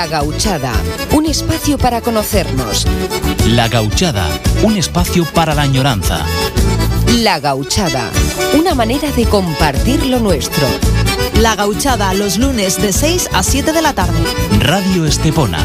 La Gauchada, un espacio para conocernos. La Gauchada, un espacio para la añoranza. La Gauchada, una manera de compartir lo nuestro. La Gauchada, los lunes de 6 a 7 de la tarde. Radio Estepona.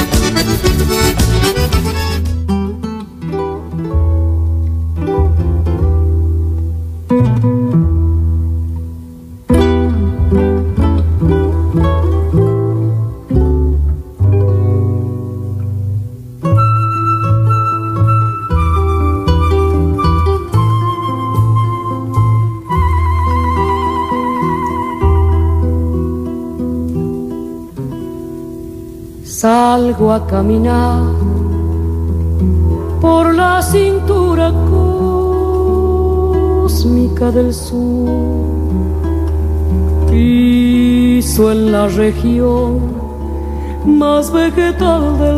Salgo a caminar por la cintura cósmica del sur, piso en la región más vegetal del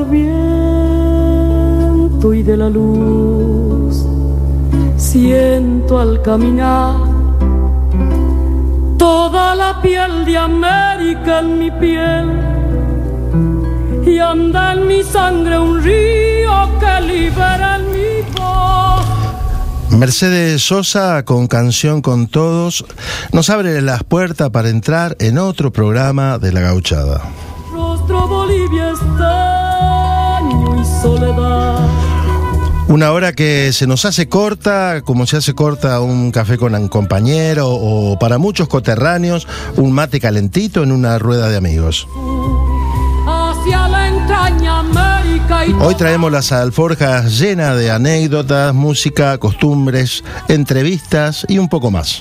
viento y de la luz. Siento al caminar toda la piel de América en mi piel, y anda en mi sangre un río que libera en mi voz. Mercedes Sosa, con Canción con Todos, nos abre las puertas para entrar en otro programa de La Gauchada. Rostro Bolivia, estaño y soledad. Una hora que se nos hace corta, como se hace corta un café con un compañero, o para muchos coterráneos, un mate calentito en una rueda de amigos. Hoy traemos las alforjas llenas de anécdotas, música, costumbres, entrevistas y un poco más.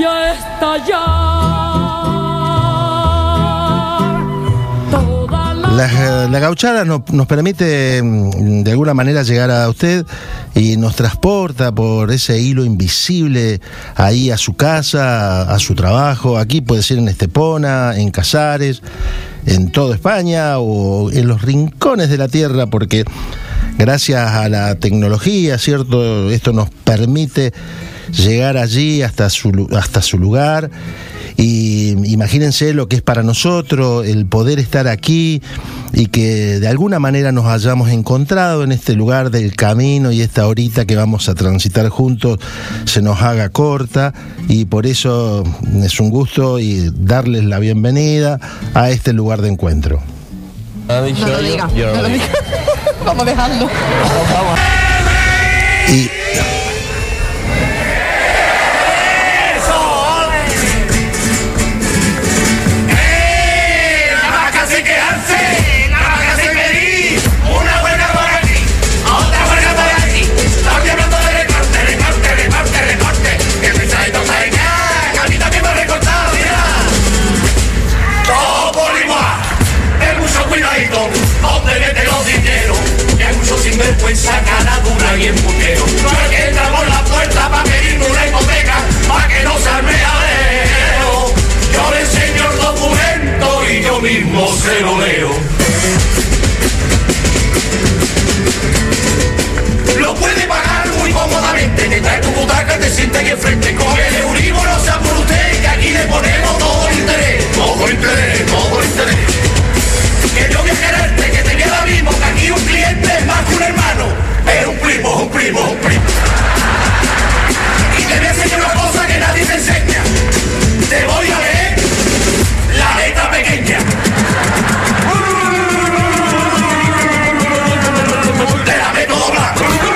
La Gauchada nos permite de alguna manera llegar a usted y nos transporta por ese hilo invisible ahí a su casa, a su trabajo. Aquí puede ser en Estepona, en Casares, en toda España o en los rincones de la tierra, porque gracias a la tecnología, ¿cierto? Esto nos permite llegar allí hasta su lugar. Y imagínense lo que es para nosotros el poder estar aquí y que de alguna manera nos hayamos encontrado en este lugar del camino, y esta horita que vamos a transitar juntos se nos haga corta, y por eso es un gusto y darles la bienvenida a este lugar de encuentro. No lo diga. Vamos a dejarlo. Y vergüenza, cara dura y embutero. No hay que entrar por la puerta pa' pedirme una hipoteca, pa' que no se arme jaleo. Yo le enseño el documento y yo mismo se lo leo. Lo puede pagar muy cómodamente, te trae tu butaca y te siente aquí enfrente. Con el Euribor no sea por usted, que aquí le ponemos todo el interés. Todo el interés, todo el interés. Que yo voy a quererte, que te voy a dar mismo, que aquí un cliente es más que un hermano, pero un primo, un primo, un primo. Y te voy a enseñar una cosa que nadie te enseña. Te voy a leer la letra pequeña. Te la meto doblada.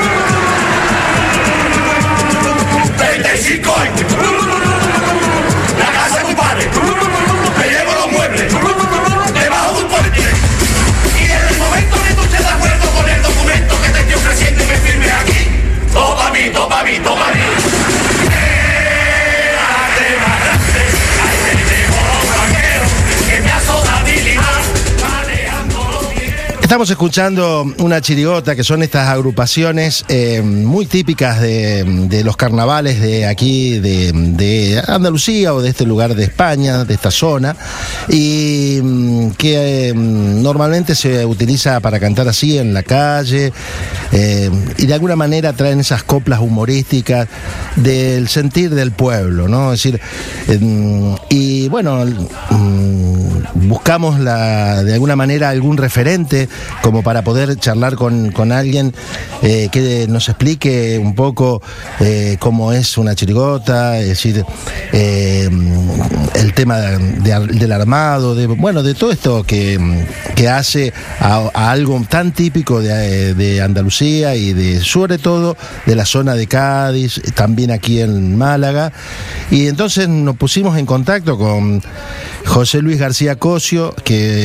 35 años. La casa de tu padre. Me llevo los muebles. Debajo de un puente. Y desde el momento que tú estés de acuerdo con el documento que te estoy ofreciendo y me firmes aquí, todo pa' mí, todo pa' mí, todo pa' mí. Estamos escuchando una chirigota, que son estas agrupaciones muy típicas de los carnavales de aquí, de Andalucía o de este lugar de España, de esta zona, y que normalmente se utiliza para cantar así en la calle, y de alguna manera traen esas coplas humorísticas del sentir del pueblo, ¿no? Es decir, y bueno, buscamos de alguna manera algún referente como para poder charlar con alguien que nos explique un poco cómo es una chirigota, es decir, el tema del armado, de todo esto que hace a algo tan típico de Andalucía y sobre todo de la zona de Cádiz, también aquí en Málaga. Y entonces nos pusimos en contacto con José Luis García Cosio,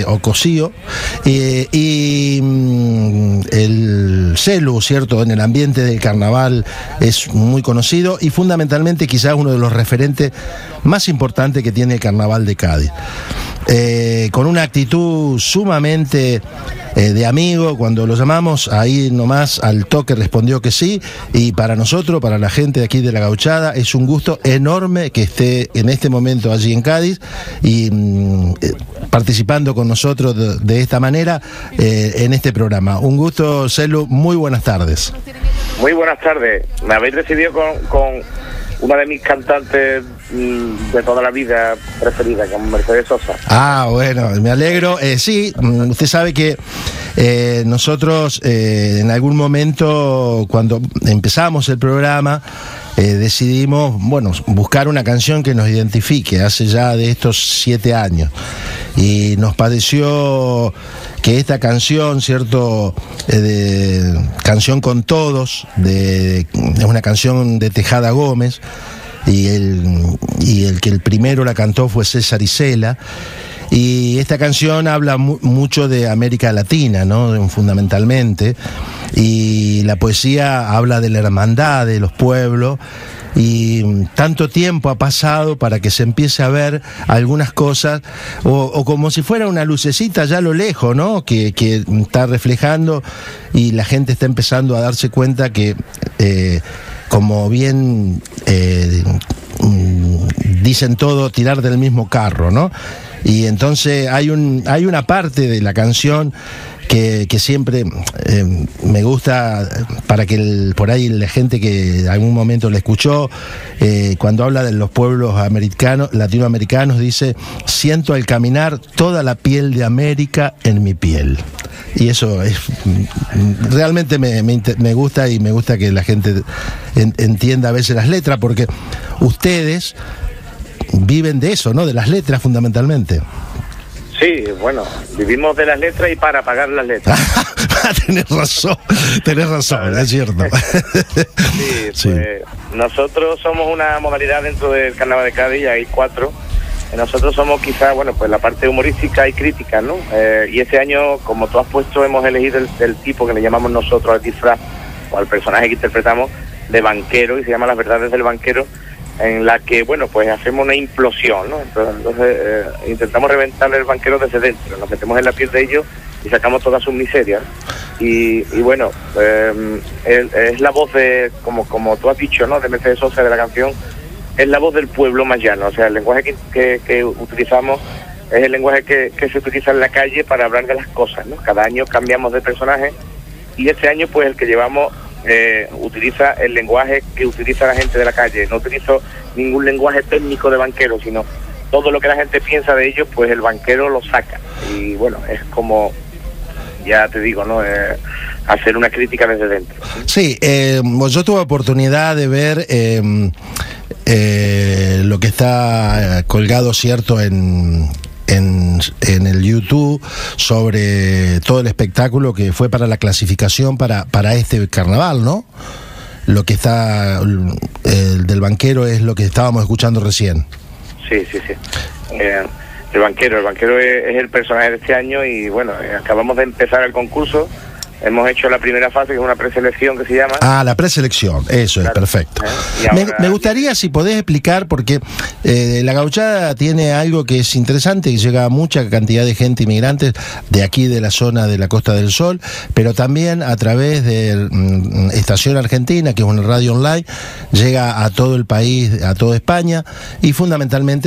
y el Celu, ¿cierto? En el ambiente del carnaval es muy conocido y fundamentalmente quizás uno de los referentes más importantes que tiene el carnaval de Cádiz. Con una actitud sumamente de amigo, cuando lo llamamos, ahí nomás al toque respondió que sí, y para nosotros, para la gente de aquí de La Gauchada, es un gusto enorme que esté en este momento allí en Cádiz y participando con nosotros de esta manera en este programa. Un gusto, Celu, muy buenas tardes. Muy buenas tardes. Me habéis recibido con una de mis cantantes de toda la vida preferida, como Mercedes Sosa. Ah, bueno, me alegro. Sí, usted sabe que nosotros en algún momento, cuando empezamos el programa, decidimos, buscar una canción que nos identifique, hace ya de estos 7 años. Y nos pareció que esta canción, ¿cierto? Canción con Todos, es una canción de Tejada Gómez, y el que el primero la cantó fue César Isela. Y esta canción habla mucho de América Latina, ¿no? Fundamentalmente. Y la poesía habla de la hermandad de los pueblos. Y tanto tiempo ha pasado para que se empiece a ver algunas cosas, o como si fuera una lucecita ya a lo lejos, ¿no? Que está reflejando y la gente está empezando a darse cuenta que, como bien dicen todo, tirar del mismo carro, ¿no? Y entonces hay una parte de la canción que siempre me gusta, para que por ahí la gente que en algún momento la escuchó, cuando habla de los pueblos latinoamericanos, dice: siento al caminar toda la piel de América en mi piel. Y eso realmente me gusta, y me gusta que la gente entienda a veces las letras, porque ustedes viven de eso, ¿no? De las letras fundamentalmente. Sí, bueno, vivimos de las letras y para pagar las letras. Tenés razón, es cierto. Sí, pues, nosotros somos una modalidad dentro del Carnaval de Cádiz, hay 4. Nosotros somos quizás, pues la parte humorística y crítica, ¿no? Y este año, como tú has puesto, hemos elegido el tipo que le llamamos nosotros al disfraz, o al personaje que interpretamos, de banquero, y se llama Las Verdades del Banquero, en la que, pues hacemos una implosión, ¿no? Entonces intentamos reventarle el banquero desde dentro, nos metemos en la piel de ellos y sacamos todas sus miserias. Y es la voz de, como tú has dicho, ¿no? De Mercedes Sosa, de la canción, es la voz del pueblo más llano. O sea, el lenguaje que utilizamos es el lenguaje que se utiliza en la calle para hablar de las cosas, ¿no? Cada año cambiamos de personaje, y este año, pues, el que llevamos utiliza el lenguaje que utiliza la gente de la calle. No utilizo ningún lenguaje técnico de banquero, sino todo lo que la gente piensa de ellos, pues el banquero lo saca. Y es como, ya te digo, ¿no? Hacer una crítica desde dentro. Sí, yo tuve oportunidad de ver lo que está colgado, ¿cierto?, en el YouTube, sobre todo el espectáculo que fue para la clasificación para este carnaval, ¿no? Lo que está el del banquero es lo que estábamos escuchando recién. Sí. El banquero es el personaje de este año, y acabamos de empezar el concurso. Hemos hecho la primera fase, que es una preselección que se llama. La preselección, eso, claro. Es perfecto. Me gustaría, si podés explicar, porque La Gauchada tiene algo que es interesante, que llega a mucha cantidad de gente, inmigrantes de aquí, de la zona de la Costa del Sol, pero también a través de Estación Argentina, que es una radio online, llega a todo el país, a toda España, y fundamentalmente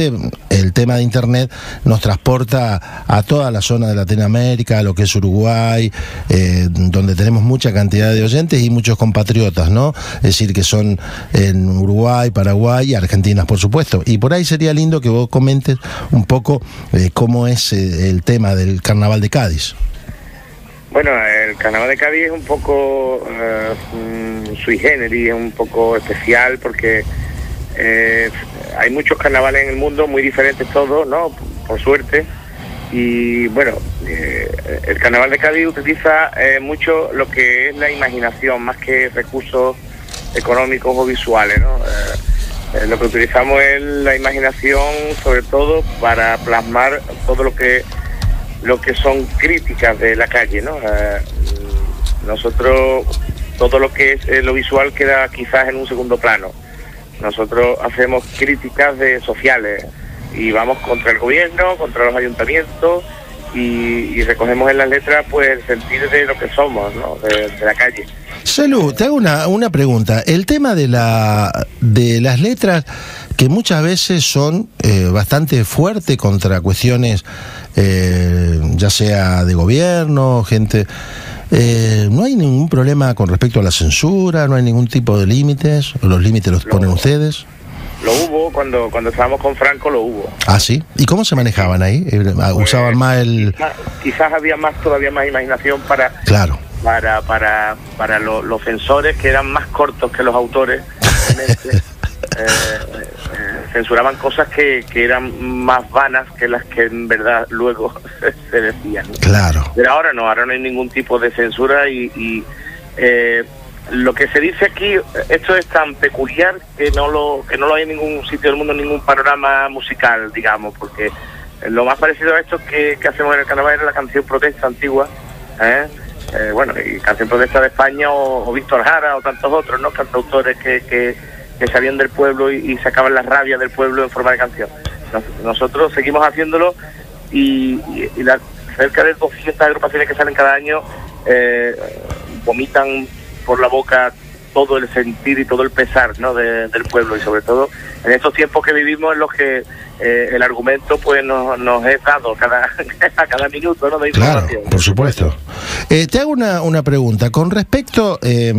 el tema de Internet nos transporta a toda la zona de Latinoamérica, a lo que es Uruguay, donde tenemos mucha cantidad de oyentes y muchos compatriotas, ¿no? Es decir, que son en Uruguay, Paraguay y Argentina, por supuesto. Y por ahí sería lindo que vos comentes un poco cómo es el tema del Carnaval de Cádiz. Bueno, el Carnaval de Cádiz es un poco sui generis, es un poco especial porque hay muchos carnavales en el mundo, muy diferentes todos, ¿no? Por suerte. Y bueno, el Carnaval de Cádiz utiliza mucho lo que es la imaginación, más que recursos económicos o visuales, ¿no? Lo que utilizamos es la imaginación, sobre todo para plasmar todo lo que son críticas de la calle, ¿no? Nosotros, todo lo que es lo visual queda quizás en un segundo plano. Nosotros hacemos críticas sociales y vamos contra el gobierno, contra los ayuntamientos y recogemos en las letras pues el sentir de lo que somos, ¿no? De la calle. Salud, te hago una pregunta. El tema de las letras, que muchas veces son bastante fuertes contra cuestiones ya sea de gobierno, gente... ¿no hay ningún problema con respecto a la censura? ¿No hay ningún tipo de límites? ¿Los límites los ponen ustedes? Lo hubo, cuando estábamos con Franco lo hubo. ¿Ah, sí? ¿Y cómo se manejaban ahí? ¿Usaban más el...? Quizás había todavía más imaginación para... Claro. Para los censores, que eran más cortos que los autores. Censuraban cosas que eran más vanas que las que en verdad luego se decían, ¿no? Claro. Pero ahora no hay ningún tipo de censura y lo que se dice aquí, esto es tan peculiar que no lo hay en ningún sitio del mundo, en ningún panorama musical, digamos, porque lo más parecido a esto que hacemos en el carnaval era la canción protesta antigua, bueno, y canción protesta de España o Víctor Jara o tantos otros, ¿no? Cantautores que salían del pueblo y sacaban la rabia del pueblo en forma de canción. Nosotros seguimos haciéndolo y cerca de 200 agrupaciones que salen cada año vomitan por la boca todo el sentir y todo el pesar, ¿no? del pueblo, y sobre todo en estos tiempos que vivimos en los que el argumento pues nos es dado a cada minuto, ¿no? De información. Claro, por supuesto. Te hago una pregunta con respecto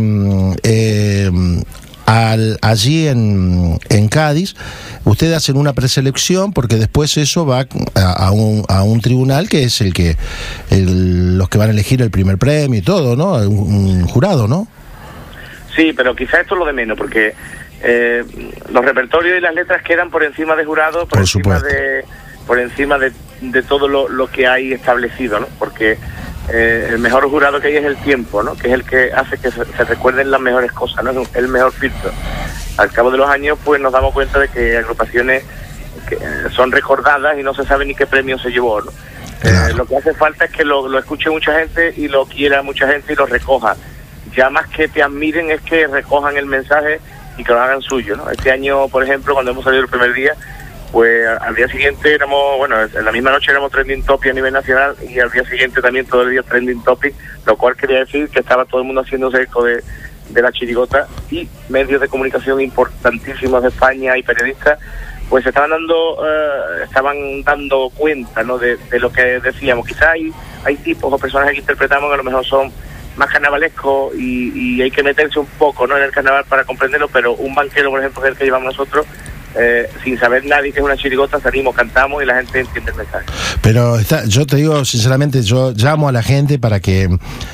allí en Cádiz. Ustedes hacen una preselección porque después eso va a un tribunal que es los que van a elegir el primer premio y todo, ¿no? Un jurado, ¿no? Sí, pero quizás esto es lo de menos, porque los repertorios y las letras quedan por encima de jurado, por encima de todo lo que hay establecido, ¿no? Porque el mejor jurado que hay es el tiempo, ¿no? Que es el que hace que se recuerden las mejores cosas, ¿no? Es el mejor filtro. Al cabo de los años, pues nos damos cuenta de que agrupaciones que son recordadas y no se sabe ni qué premio se llevó, ¿no? Claro. Lo que hace falta es que lo escuche mucha gente y lo quiera mucha gente y lo recoja. Ya más que te admiren es que recojan el mensaje y que lo hagan suyo, ¿no? Este año, por ejemplo, cuando hemos salido el primer día, pues al día siguiente en la misma noche éramos trending topic a nivel nacional y al día siguiente también todo el día trending topic, lo cual quería decir que estaba todo el mundo haciéndose eco de la chirigota, y medios de comunicación importantísimos de España y periodistas pues estaban dando cuenta, ¿no? de lo que decíamos. Quizás hay tipos o personajes que interpretamos que a lo mejor son más carnavalescos y hay que meterse un poco, ¿no? en el carnaval para comprenderlo, pero un banquero, por ejemplo, que es el que llevamos nosotros, sin saber nadie que es una chirigota, salimos, cantamos y la gente entiende el mensaje. Pero yo te digo sinceramente, yo llamo a la gente para que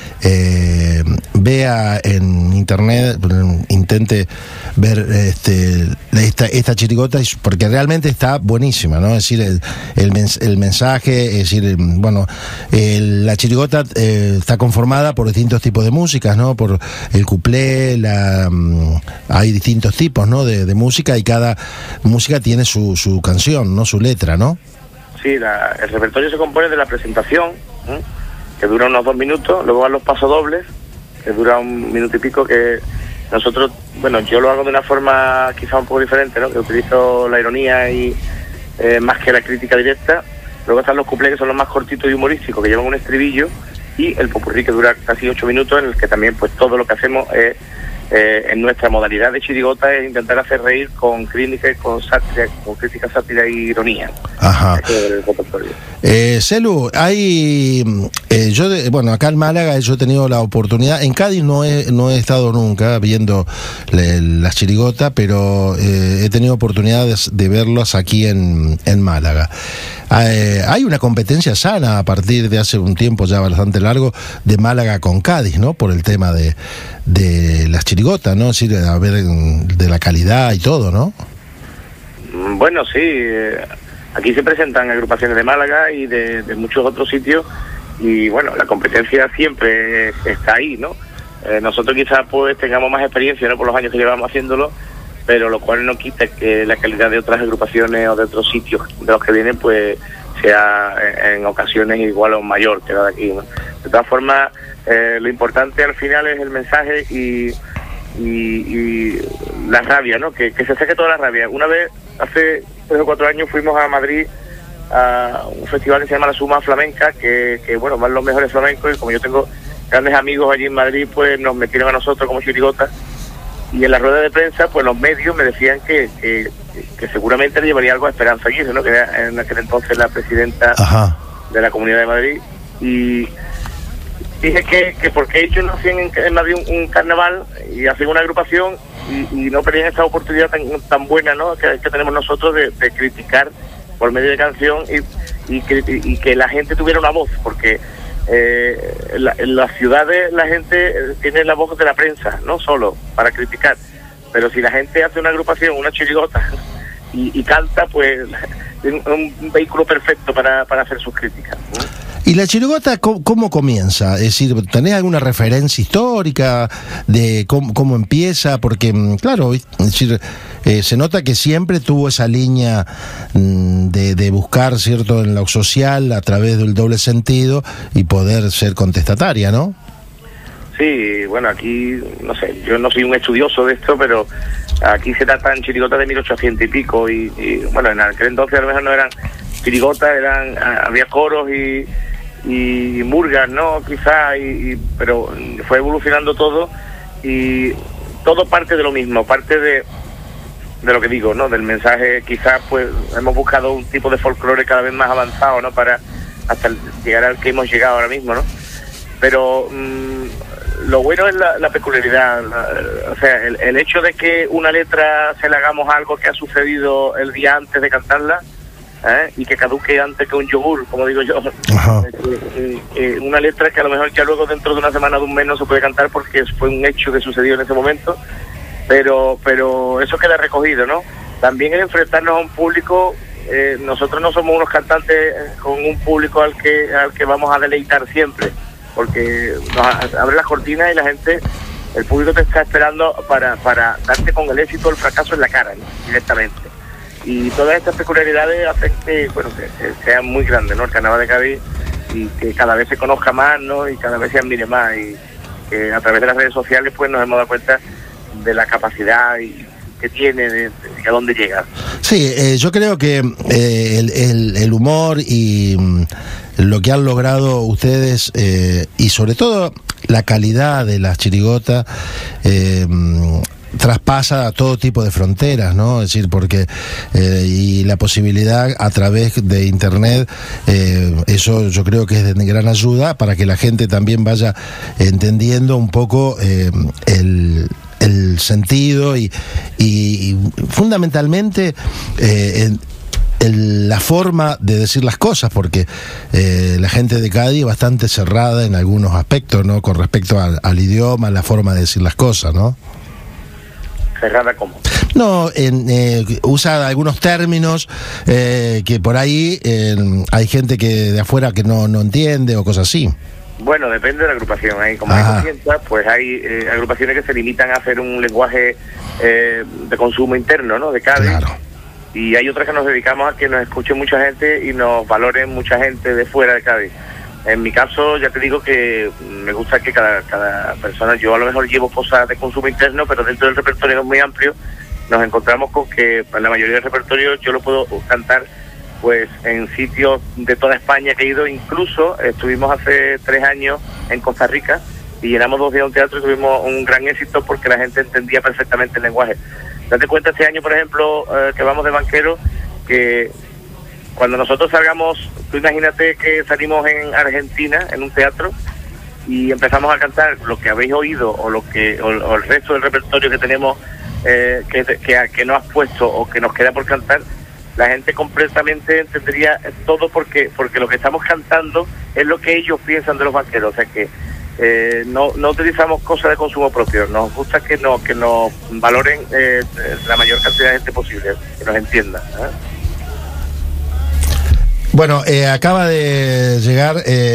vea en internet, intente ver esta chirigota, porque realmente está buenísima, ¿no? Es decir, el mensaje, es decir, bueno, la chirigota está conformada por distintos tipos de músicas, ¿no? Por el cuplé, hay distintos tipos, ¿no? de música, y cada música tiene su canción, ¿no? Su letra, ¿no? Sí, el repertorio se compone de la presentación, que dura unos 2 minutos, luego van los pasodobles, que dura 1 minuto y pico, que nosotros, bueno, yo lo hago de una forma quizá un poco diferente, ¿no? Que utilizo la ironía y más que la crítica directa. Luego están los cuplés, que son los más cortitos y humorísticos, que llevan un estribillo, y el popurrí, que dura casi 8 minutos, en el que también pues todo lo que hacemos es en nuestra modalidad de chirigota es intentar hacer reír con crítica, con crítica, sátira y ironía. Ajá. Celu, hay bueno, acá en Málaga yo he tenido la oportunidad, en Cádiz no he estado nunca viendo las chirigotas, pero he tenido oportunidad de verlas aquí en Málaga. Hay una competencia sana a partir de hace un tiempo ya bastante largo de Málaga con Cádiz, ¿no? Por el tema de las chirigotas, ¿no? Es decir, a ver, de la calidad y todo, ¿no? Bueno, sí. Aquí se presentan agrupaciones de Málaga y de muchos otros sitios y, bueno, la competencia siempre está ahí, ¿no? Nosotros quizás pues tengamos más experiencia, ¿no? Por los años que llevamos haciéndolo, pero lo cual no quita que la calidad de otras agrupaciones o de otros sitios de los que vienen pues sea en ocasiones igual o mayor que la de aquí, ¿no? De todas formas, lo importante al final es el mensaje y la rabia, ¿no? Que se saque toda la rabia. Una vez, hace 3 o 4 años, fuimos a Madrid a un festival que se llama La Suma Flamenca, que bueno, van los mejores flamencos, y como yo tengo grandes amigos allí en Madrid, pues nos metieron a nosotros como chirigotas. Y en la rueda de prensa, pues los medios me decían que seguramente le llevaría algo a Esperanza Aguirre, ¿no? Que era en aquel entonces la presidenta Ajá. de la Comunidad de Madrid. Y dije que porque ellos no hacían en Madrid un carnaval y hacían una agrupación y no perdían esta oportunidad tan buena, ¿no? que tenemos nosotros de criticar por medio de canción y que la gente tuviera una voz, porque en las ciudades la gente tiene la voz de la prensa, no solo para criticar, pero si la gente hace una agrupación, una chirigota y canta, pues es un vehículo perfecto para hacer sus críticas, ¿no? ¿Y la chirigota cómo comienza? Es decir, ¿tenés alguna referencia histórica de cómo empieza? Porque, claro, es decir, se nota que siempre tuvo esa línea de buscar, ¿cierto?, en lo social a través del doble sentido y poder ser contestataria, ¿no? Sí, bueno, aquí, no sé, yo no soy un estudioso de esto, pero aquí se tratan chirigotas de 1800 y pico y bueno, en aquel entonces a lo mejor no eran chirigotas, había coros y murgas, ¿no? Quizá, pero fue evolucionando todo y todo parte de lo mismo, parte de lo que digo, ¿no? Del mensaje. Quizás pues hemos buscado un tipo de folclore cada vez más avanzado, ¿no? Para hasta llegar al que hemos llegado ahora mismo, ¿no? Pero lo bueno es la peculiaridad, o sea, el hecho de que una letra se le hagamos a algo que ha sucedido el día antes de cantarla, y que caduque antes que un yogur, como digo yo. Una letra que a lo mejor ya luego dentro de una semana, de un mes no se puede cantar porque fue un hecho que sucedió en ese momento, pero eso queda recogido, ¿no? También el enfrentarnos a un público, nosotros no somos unos cantantes con un público al que vamos a deleitar siempre, porque nos abre las cortinas y la gente, el público te está esperando para darte con el éxito o el fracaso en la cara, ¿no? Directamente. Y todas estas peculiaridades hacen que, bueno, que sea muy grande, ¿no? El Carnaval de Cádiz, y que cada vez se conozca más, ¿no? Y cada vez se admire más, y que a través de las redes sociales pues nos hemos dado cuenta de la capacidad que tiene, de a dónde llega. Sí, yo creo que el humor y lo que han logrado ustedes, y sobre todo la calidad de las chirigotas, traspasa a todo tipo de fronteras, ¿no? Es decir, porque y la posibilidad a través de internet, eso yo creo que es de gran ayuda para que la gente también vaya entendiendo un poco el sentido y fundamentalmente la forma de decir las cosas, porque la gente de Cádiz es bastante cerrada en algunos aspectos, ¿no? Con respecto al idioma, la forma de decir las cosas, ¿no? ¿Cerrada cómo? No, usa algunos términos que por ahí hay gente que de afuera que no entiende o cosas así. Bueno, depende de la agrupación. Como hay conciencia, pues hay agrupaciones que se limitan a hacer un lenguaje de consumo interno, ¿no? De Cádiz. Claro. Y hay otras que nos dedicamos a que nos escuche mucha gente y nos valoren mucha gente de fuera de Cádiz. En mi caso, ya te digo que me gusta que cada persona, yo a lo mejor llevo cosas de consumo interno, pero dentro del repertorio es muy amplio. Nos encontramos con que en la mayoría del repertorio yo lo puedo cantar pues en sitios de toda España que he ido. Incluso estuvimos hace 3 años en Costa Rica y llenamos 2 días un teatro y tuvimos un gran éxito porque la gente entendía perfectamente el lenguaje. Date cuenta este año, por ejemplo, que vamos de banquero, que cuando nosotros salgamos, tú imagínate que salimos en Argentina, en un teatro, y empezamos a cantar lo que habéis oído o el resto del repertorio que tenemos, que no has puesto o que nos queda por cantar, la gente completamente entendería todo porque lo que estamos cantando es lo que ellos piensan de los banqueros. O sea que no utilizamos cosas de consumo propio, nos gusta que nos valoren la mayor cantidad de gente posible, que nos entienda, ¿eh? Bueno, acaba de llegar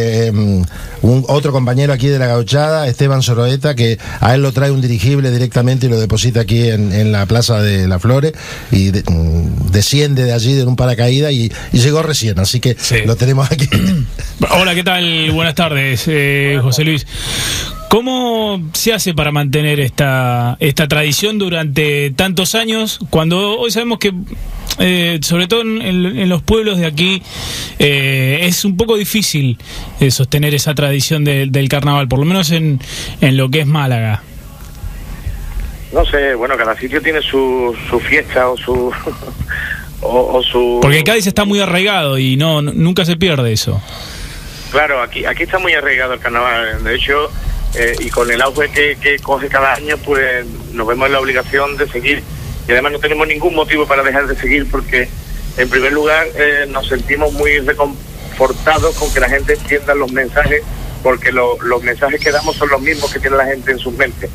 otro compañero aquí de La Gauchada, Esteban Soroeta, que a él lo trae un dirigible directamente y lo deposita aquí en la Plaza de las Flores, y desciende de allí de un paracaídas y llegó recién, así que sí, lo tenemos aquí. Hola, ¿qué tal? Buenas tardes, José Luis. ¿Cómo se hace para mantener esta tradición durante tantos años, cuando hoy sabemos que sobre todo en los pueblos de aquí es un poco difícil sostener esa tradición del carnaval, por lo menos en lo que es Málaga? No sé, bueno, cada sitio tiene su fiesta o su Porque Cádiz está muy arraigado y nunca se pierde eso. Claro, aquí está muy arraigado el carnaval. De hecho, y con el auge que coge cada año, pues nos vemos en la obligación de seguir. Y además no tenemos ningún motivo para dejar de seguir, porque en primer lugar nos sentimos muy reconfortados con que la gente entienda los mensajes, porque los mensajes que damos son los mismos que tiene la gente en sus mentes.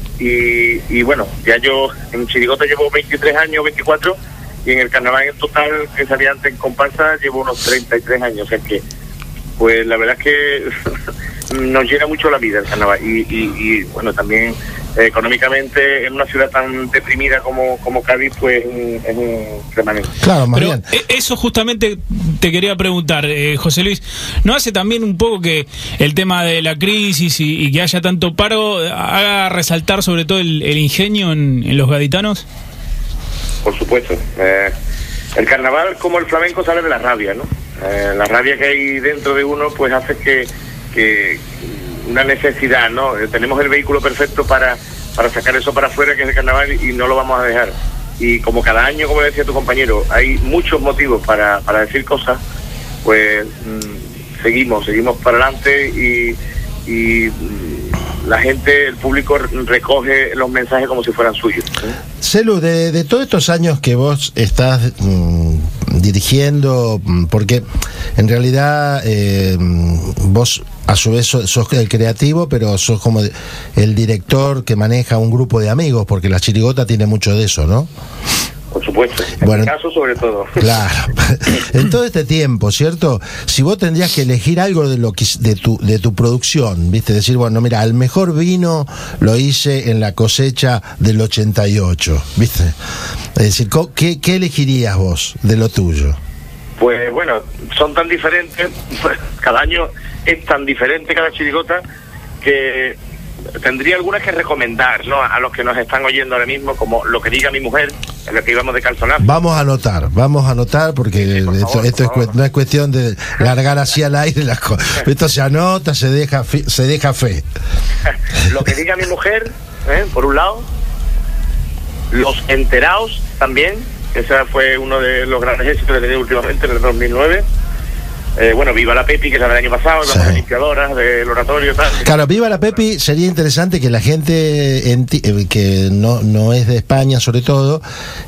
Y bueno, ya yo en Chirigota llevo 23 años, 24, y en el carnaval en total, que salía antes en comparsa, llevo unos 33 años. O sea que, pues la verdad es que nos llena mucho la vida el carnaval. Y bueno, también económicamente en una ciudad tan deprimida como Cádiz, pues es un remanente. Claro, pero eso justamente te quería preguntar, José Luis, ¿no hace también un poco que el tema de la crisis y que haya tanto paro haga resaltar sobre todo el ingenio en los gaditanos? Por supuesto. El carnaval, como el flamenco, sale de la rabia, ¿no? La rabia que hay dentro de uno, pues hace que una necesidad, ¿no? Tenemos el vehículo perfecto para sacar eso para afuera, que es el carnaval, y no lo vamos a dejar. Y como cada año, como decía tu compañero, hay muchos motivos para decir cosas, pues seguimos para adelante y la gente, el público recoge los mensajes como si fueran suyos, ¿sí? Celu, de todos estos años que vos estás dirigiendo, porque en realidad vos a su vez sos el creativo, pero sos como el director que maneja un grupo de amigos, porque la chirigota tiene mucho de eso, ¿no? Por supuesto, en mi caso sobre todo. Claro. En todo este tiempo, ¿cierto? Si vos tendrías que elegir algo de tu producción, ¿viste? Decir, bueno, mira, el mejor vino lo hice en la cosecha del 88, ¿viste? Es decir, ¿qué elegirías vos de lo tuyo? Pues bueno, son tan diferentes, cada año es tan diferente cada chirigota, que tendría algunas que recomendar, ¿no?, a los que nos están oyendo ahora mismo, como Lo que diga mi mujer, en lo que íbamos de calzonazo. Vamos a anotar, porque sí, esto no es cuestión de largar así al aire las cosas. Esto se anota, se deja fe. Lo que diga mi mujer, por un lado. Los enteraos también, ese fue uno de los grandes éxitos que he tenido últimamente, en el 2009. Bueno, Viva la Pepi, que es el año pasado, sí, las limpiadoras del oratorio, tal. Claro, Viva la Pepi, sería interesante que la gente que no es de España, sobre todo,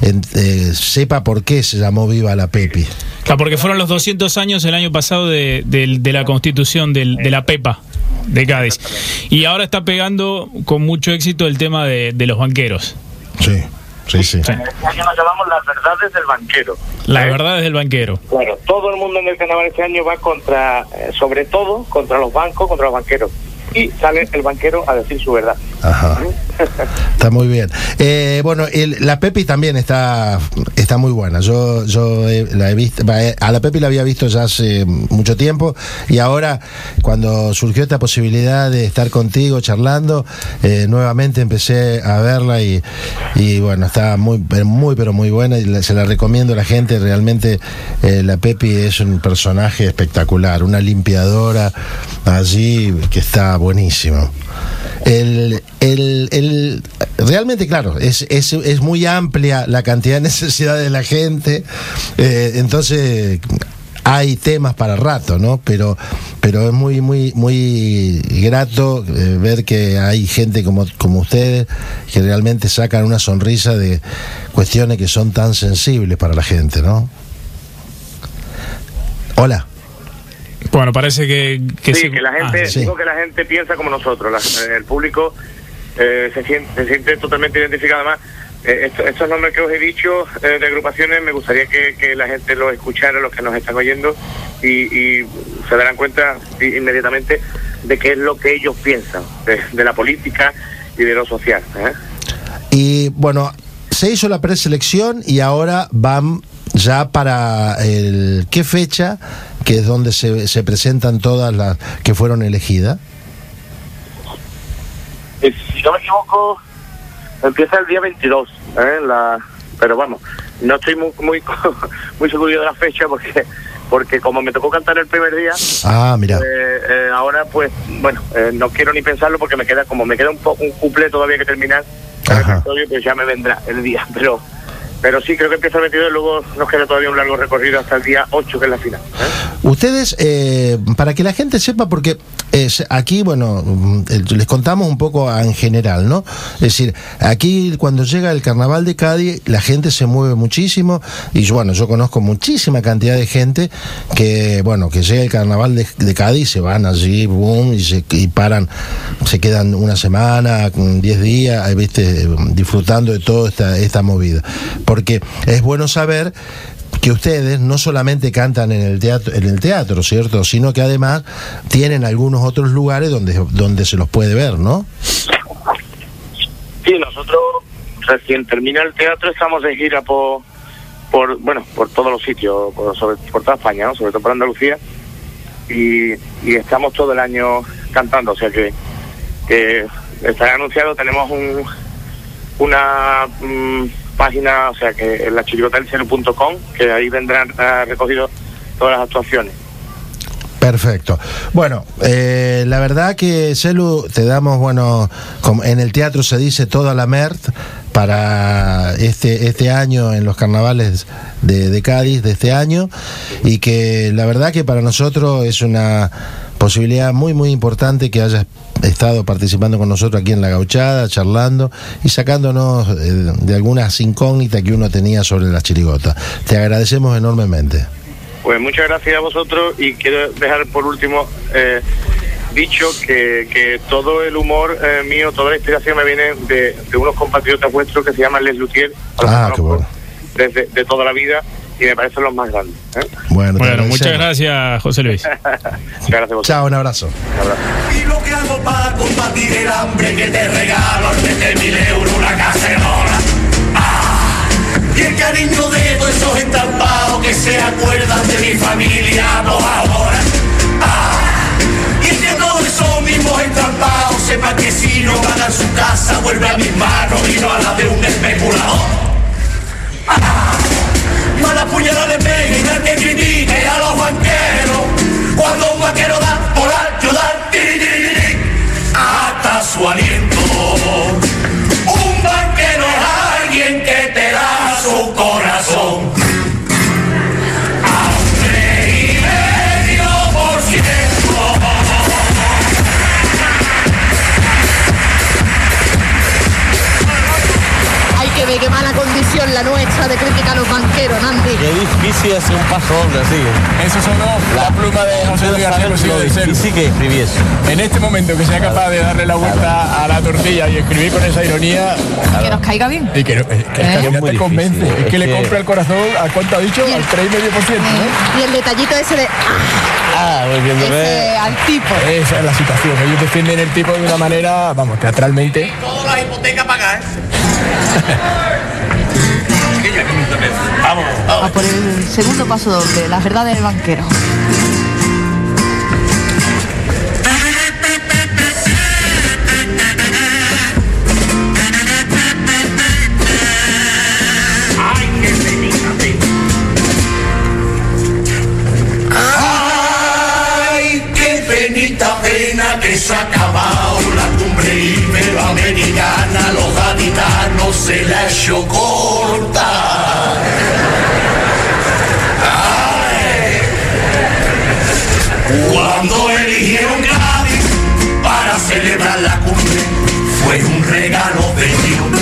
sepa por qué se llamó Viva la Pepi. Claro, porque fueron los 200 años el año pasado de la constitución de la Pepa de Cádiz. Y ahora está pegando con mucho éxito el tema de los banqueros. Sí. Sí. Este año nos llamamos Las Verdades del Banquero. Las Verdades del Banquero. Claro, todo el mundo en el carnaval este año va sobre todo, contra los bancos, contra los banqueros. Y sale el banquero a decir su verdad. Ajá. Está muy bien. Bueno, la Pepi también está está muy buena. Yo la he visto, a la Pepi la había visto ya hace mucho tiempo, y ahora cuando surgió esta posibilidad de estar contigo charlando, nuevamente empecé a verla y bueno, está muy pero muy buena, y se la recomiendo a la gente. Realmente la Pepi es un personaje espectacular, una limpiadora allí que está buenísimo. Realmente, claro, es muy amplia la cantidad de necesidades de la gente, entonces hay temas para rato, ¿no? Pero es muy grato ver que hay gente como ustedes que realmente sacan una sonrisa de cuestiones que son tan sensibles para la gente, ¿no? Hola. Bueno, parece que sí, que la gente, digo que la gente piensa como nosotros, el público se siente totalmente identificado. Además, estos nombres que os he dicho de agrupaciones, me gustaría que la gente los escuchara, los que nos están oyendo, y se darán cuenta inmediatamente de qué es lo que ellos piensan de la política y de lo social. Y bueno, se hizo la preselección y ahora van ya para ¿qué fecha? Que es donde se presentan todas las que fueron elegidas. Si no me equivoco, empieza el día 22, pero vamos, no estoy muy seguro de la fecha porque como me tocó cantar el primer día, mira. Ahora pues bueno, no quiero ni pensarlo porque me queda un cuplé todavía que terminar, pues ya me vendrá el día, pero sí, creo que empieza el 22 y luego nos queda todavía un largo recorrido hasta el día 8, que es la final. Ustedes, para que la gente sepa, porque aquí, bueno, les contamos un poco en general, ¿no? Es decir, aquí cuando llega el Carnaval de Cádiz, la gente se mueve muchísimo, y bueno, yo conozco muchísima cantidad de gente que, bueno, que llega el Carnaval de Cádiz, se van allí, boom, y paran, se quedan una semana, 10 días, ¿viste? Disfrutando de toda esta movida. Porque es bueno saber que ustedes no solamente cantan en el teatro, ¿cierto? Sino que además tienen algunos otros lugares donde se los puede ver, ¿no? Sí, nosotros recién termina el teatro, estamos de gira por todos los sitios, por toda España, ¿no? Sobre todo por Andalucía, y estamos todo el año cantando, o sea que está anunciado. Tenemos una página, o sea que en la chirigotelcero.com, que ahí vendrán recogidos todas las actuaciones. Perfecto. Bueno, la verdad que, Celu, te damos, bueno, como en el teatro se dice, toda la MERT para este año en los carnavales de Cádiz de este año, y que la verdad que para nosotros es una posibilidad muy muy importante que hayas estado participando con nosotros aquí en La Gauchada, charlando y sacándonos de algunas incógnitas que uno tenía sobre las chirigotas. Te agradecemos enormemente. Pues muchas gracias a vosotros, y quiero dejar por último dicho que todo el humor mío, toda la inspiración me viene de unos compatriotas vuestros que se llaman Les Luthier, qué bueno. de toda la vida, y me parecen los más grandes. Bueno, muchas gracias, José Luis. Muchas gracias a vosotros. Chao, un abrazo. Y lo que hago para combatir el hambre, que te regalo antes de 1.000 euros una cacerola. Y el cariño de todos esos estampados que se acuerdan de mi familia ahora. Y que todos esos mismos estampados sepan que si no gana su casa vuelve a mis manos y no a la de un especulador. Mala puñalada de pegue y al que critique a los banqueros, cuando un banquero da por ayudar, hasta su aliento. Un banquero es alguien que te da su corazón. A 3,5%. Hay que ver qué mala condición la nuestra de criticar a los banqueros, Nandi. Qué difícil hacer un paso doble así. Eso sonó la pluma de José Luis García Consigo de Celu. Sí que escribí eso. En este momento que sea capaz de darle la vuelta a la tortilla y escribir con esa ironía. Y que nos caiga bien. Y que no, te convence. Es que le compra el corazón, ¿a cuánto ha dicho? Al 3,5%, ¿no? Y el detallito ese de... volviéndome al tipo. Esa es la situación. Ellos defienden el tipo de una manera, vamos, teatralmente. Todas las hipotecas pagadas. Vamos. A por el segundo paso doble, las verdades del banquero. Que se ha acabado la cumbre iberoamericana, los gaditanos se la ha hecho corta. Ay. Cuando eligieron Cádiz para celebrar la cumbre, fue un regalo de Dios.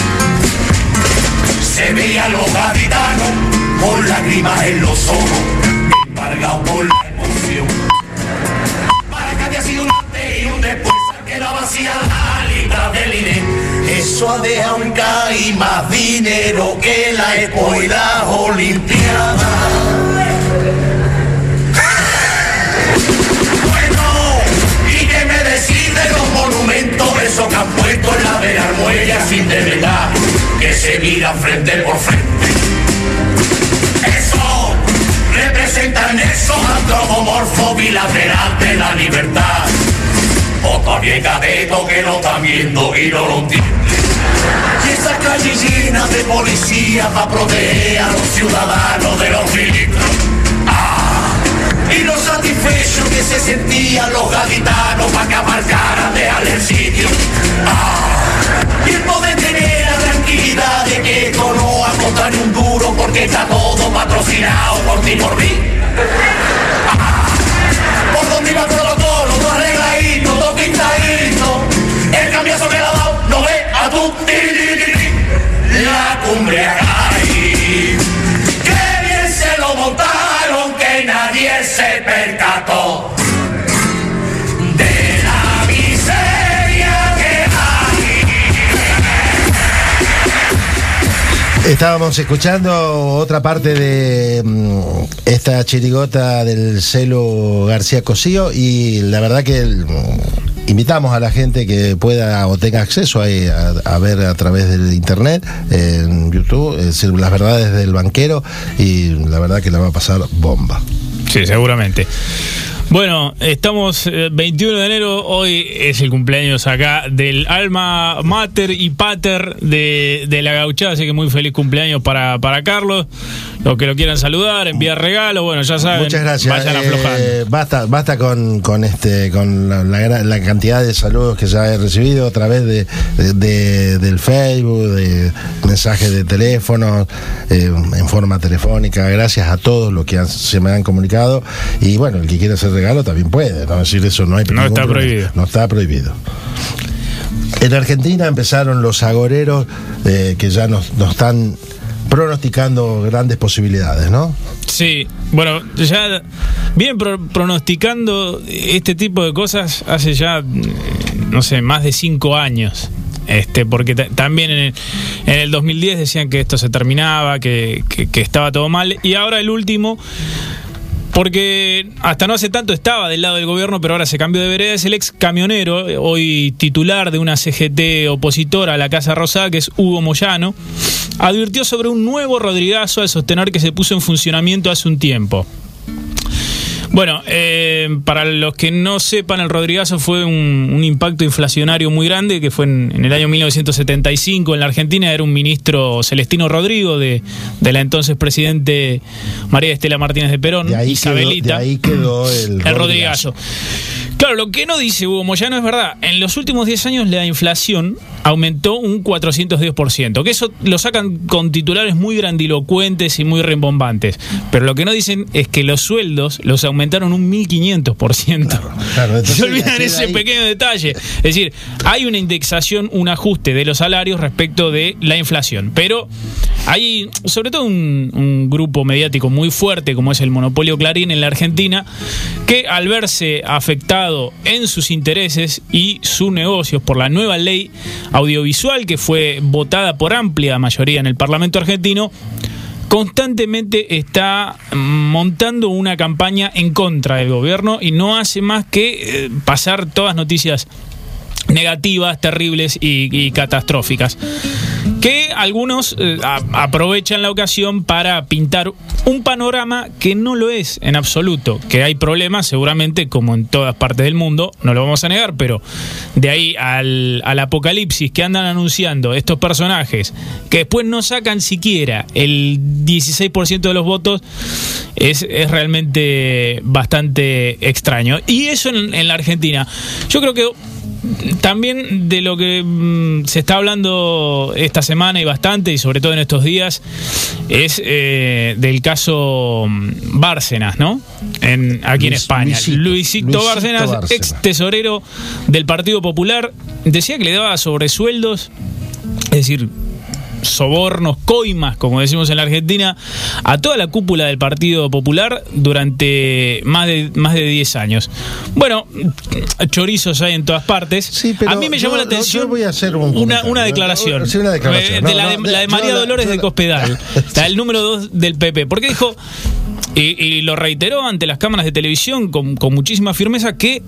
Se veían los gaditanos con lágrimas en los ojos, embargados por la emoción. Ha sido un antes y un después, queda vacía la lista del INE. Eso ha dejado en CAI más dinero que la Expo y las Olimpiadas. Bueno, ¿y qué me decís de los monumentos esos que han puesto en la Belalmuella sin de verdad, que se miran frente por frente? Eso representan esos antropomorfos bilaterales de la libertad. O todavía hay cadetos que lo están viendo y no lo entienden. Y esa calle llena de policía para proteger a los ciudadanos de los ministros. Y lo satisfechos que se sentían los gaditanos para que abarcaran de al sitio. Y el poder tener la tranquilidad de que esto no va a costar ni un duro porque está todo patrocinado por ti y por mí. Por donde iba todo arregladito, todo pintadito. El cambiazo que le ha dado, no ve a tu la cumbre ahí. Qué bien se lo montaron que nadie se percató de la miseria que hay. Estábamos escuchando otra parte de esta chirigota del Celo García Cosío y la verdad que invitamos a la gente que pueda o tenga acceso a ver a través del internet, en YouTube, las verdades del banquero, y la verdad que la va a pasar bomba. Sí, seguramente. Bueno, estamos 21 de enero, hoy es el cumpleaños acá del alma mater y pater de la Gauchada, así que muy feliz cumpleaños para Carlos. Los que lo quieran saludar, enviar regalos, bueno, ya saben. Muchas gracias. Vayan aflojando. Basta con la cantidad de saludos que ya he recibido a través del Facebook, de mensajes de teléfono, en forma telefónica. Gracias a todos los que se me han comunicado. Y bueno, el que quiera hacer regalo también puede, ¿no? Es decir, eso no hay no está prohibido. No está prohibido. En Argentina empezaron los agoreros que ya nos están pronosticando grandes posibilidades, ¿no? Sí, bueno, ya vienen pronosticando este tipo de cosas hace ya, no sé, más de 5 años. Porque también en el 2010 decían que esto se terminaba, que estaba todo mal, y ahora el último, porque hasta no hace tanto estaba del lado del gobierno, pero ahora se cambió de vereda, es el ex camionero, hoy titular de una CGT opositora a la Casa Rosada, que es Hugo Moyano, advirtió sobre un nuevo Rodrigazo al sostener que se puso en funcionamiento hace un tiempo. Bueno, para los que no sepan, el Rodrigazo fue un impacto inflacionario muy grande, que fue en el año 1975 en la Argentina. Era un ministro, Celestino Rodrigo, de la entonces presidente María Estela Martínez de Perón, Isabelita. De ahí quedó el Rodrigazo. Claro, lo que no dice Hugo Moyano es verdad. En los últimos 10 años la inflación aumentó un 410%, que eso lo sacan con titulares muy grandilocuentes y muy rimbombantes. Pero lo que no dicen es que los sueldos los aumentaron un 1500%. Claro, se olvidan ese pequeño detalle. Es decir, hay una indexación, un ajuste de los salarios respecto de la inflación. Pero hay, sobre todo, un grupo mediático muy fuerte, como es el monopolio Clarín en la Argentina, que al verse afectado en sus intereses y sus negocios por la nueva ley audiovisual que fue votada por amplia mayoría en el Parlamento argentino, constantemente está montando una campaña en contra del gobierno y no hace más que pasar todas noticias negativas, terribles y catastróficas. que algunos aprovechan la ocasión para pintar un panorama que no lo es en absoluto, que hay problemas seguramente como en todas partes del mundo, no lo vamos a negar, pero de ahí al apocalipsis que andan anunciando estos personajes, que después no sacan siquiera el 16% de los votos, es realmente bastante extraño. Y eso en la Argentina. Yo creo que también de lo que se está hablando esta semana y bastante, y sobre todo en estos días, es del caso Bárcenas, ¿no? Aquí en España. Luisito Bárcenas, ex tesorero del Partido Popular, decía que le daba sobresueldos, es decir, sobornos, coimas, como decimos en la Argentina, a toda la cúpula del Partido Popular durante más de 10 años. Bueno, chorizos hay en todas partes. Sí, pero a mí me llamó la atención voy a hacer una declaración. Una declaración. La de María Dolores de Cospedal, el número 2 del PP, porque dijo, y lo reiteró ante las cámaras de televisión con muchísima firmeza, que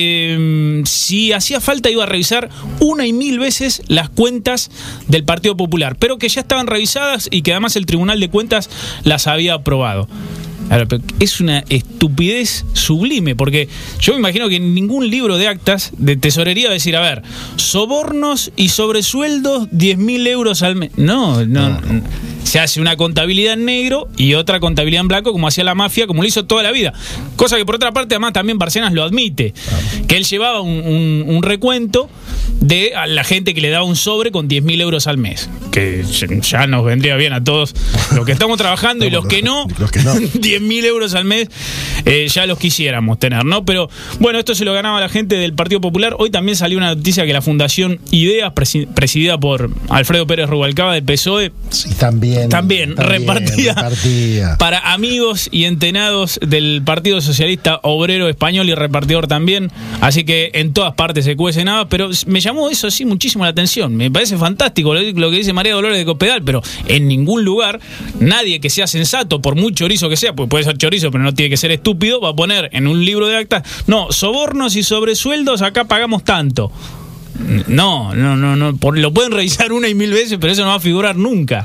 si hacía falta iba a revisar 1 y 1000 veces las cuentas del Partido Popular, pero que ya estaban revisadas y que además el Tribunal de Cuentas las había aprobado. Es una estupidez sublime, porque yo me imagino que en ningún libro de actas de tesorería va a decir, a ver, sobornos y sobresueldos 10.000 euros al mes. No. Se hace una contabilidad en negro y otra contabilidad en blanco, como hacía la mafia, como lo hizo toda la vida. Cosa que por otra parte además también Bárcenas lo admite, que él llevaba un recuento de a la gente que le daba un sobre con 10.000 euros al mes, que ya nos vendría bien a todos los que estamos trabajando y los que no. 10.000 euros al mes ya los quisiéramos tener, ¿no? Pero bueno, esto se lo ganaba la gente del Partido Popular. Hoy también salió una noticia que la Fundación Ideas, presidida por Alfredo Pérez Rubalcaba del PSOE, sí, también repartía para amigos y entenados del Partido Socialista Obrero Español y repartidor también. Así que en todas partes se cuece nada, pero me llamó eso sí muchísimo la atención. Me parece fantástico lo que dice María Dolores de Cospedal, pero en ningún lugar nadie que sea sensato, por muy chorizo que sea, pues puede ser chorizo, pero no tiene que ser estúpido, va a poner en un libro de actas, no, sobornos y sobresueldos, acá pagamos tanto. No, lo pueden revisar 1 y 1000 veces, pero eso no va a figurar nunca.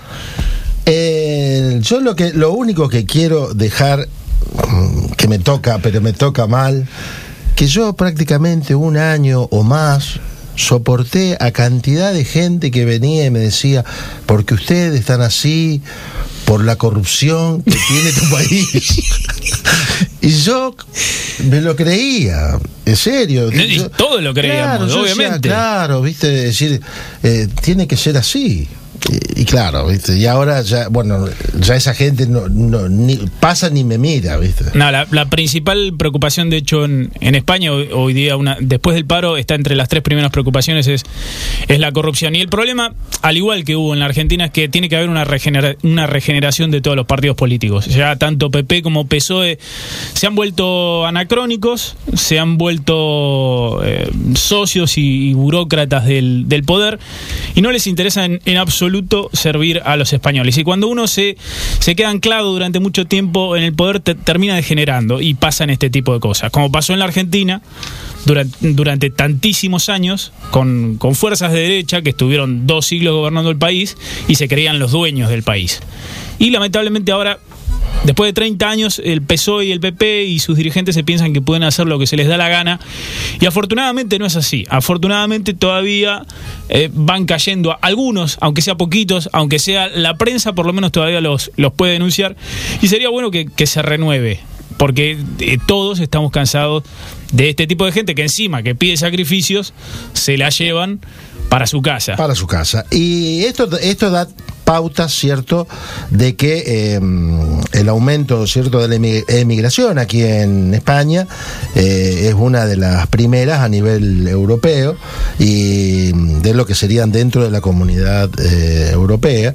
Yo lo único que quiero dejar, que me toca mal, que yo prácticamente 1 año o más soporté a cantidad de gente que venía y me decía, porque ustedes están así por la corrupción que tiene tu país. Y yo me lo creía, en serio. Todos lo creíamos, claro, obviamente. Claro, viste, decir, tiene que ser así. Y claro, ¿viste? Y ahora ya, bueno, ya esa gente no ni pasa ni me mira, ¿viste? No, la principal preocupación, de hecho, en España hoy día, después del paro, está entre las 3 primeras preocupaciones, es la corrupción. Y el problema, al igual que hubo en la Argentina, es que tiene que haber una regeneración de todos los partidos políticos. Ya tanto PP como PSOE se han vuelto anacrónicos, se han vuelto socios y burócratas del poder, y no les interesa en absoluto servir a los españoles. Y cuando uno se queda anclado durante mucho tiempo en el poder, termina degenerando y pasan este tipo de cosas, como pasó en la Argentina durante tantísimos años con fuerzas de derecha que estuvieron 2 siglos gobernando el país y se creían los dueños del país. Y lamentablemente ahora, después de 30 años, el PSOE y el PP y sus dirigentes se piensan que pueden hacer lo que se les da la gana, y afortunadamente no es así. Afortunadamente todavía van cayendo algunos, aunque sea poquitos, aunque sea la prensa, por lo menos todavía los puede denunciar, y sería bueno que se renueve, porque todos estamos cansados de este tipo de gente que encima que pide sacrificios se la llevan para su casa. Y esto da pautas, ¿cierto?, de que el aumento, ¿cierto?, de la emigración aquí en España es una de las primeras a nivel europeo y de lo que serían dentro de la comunidad europea,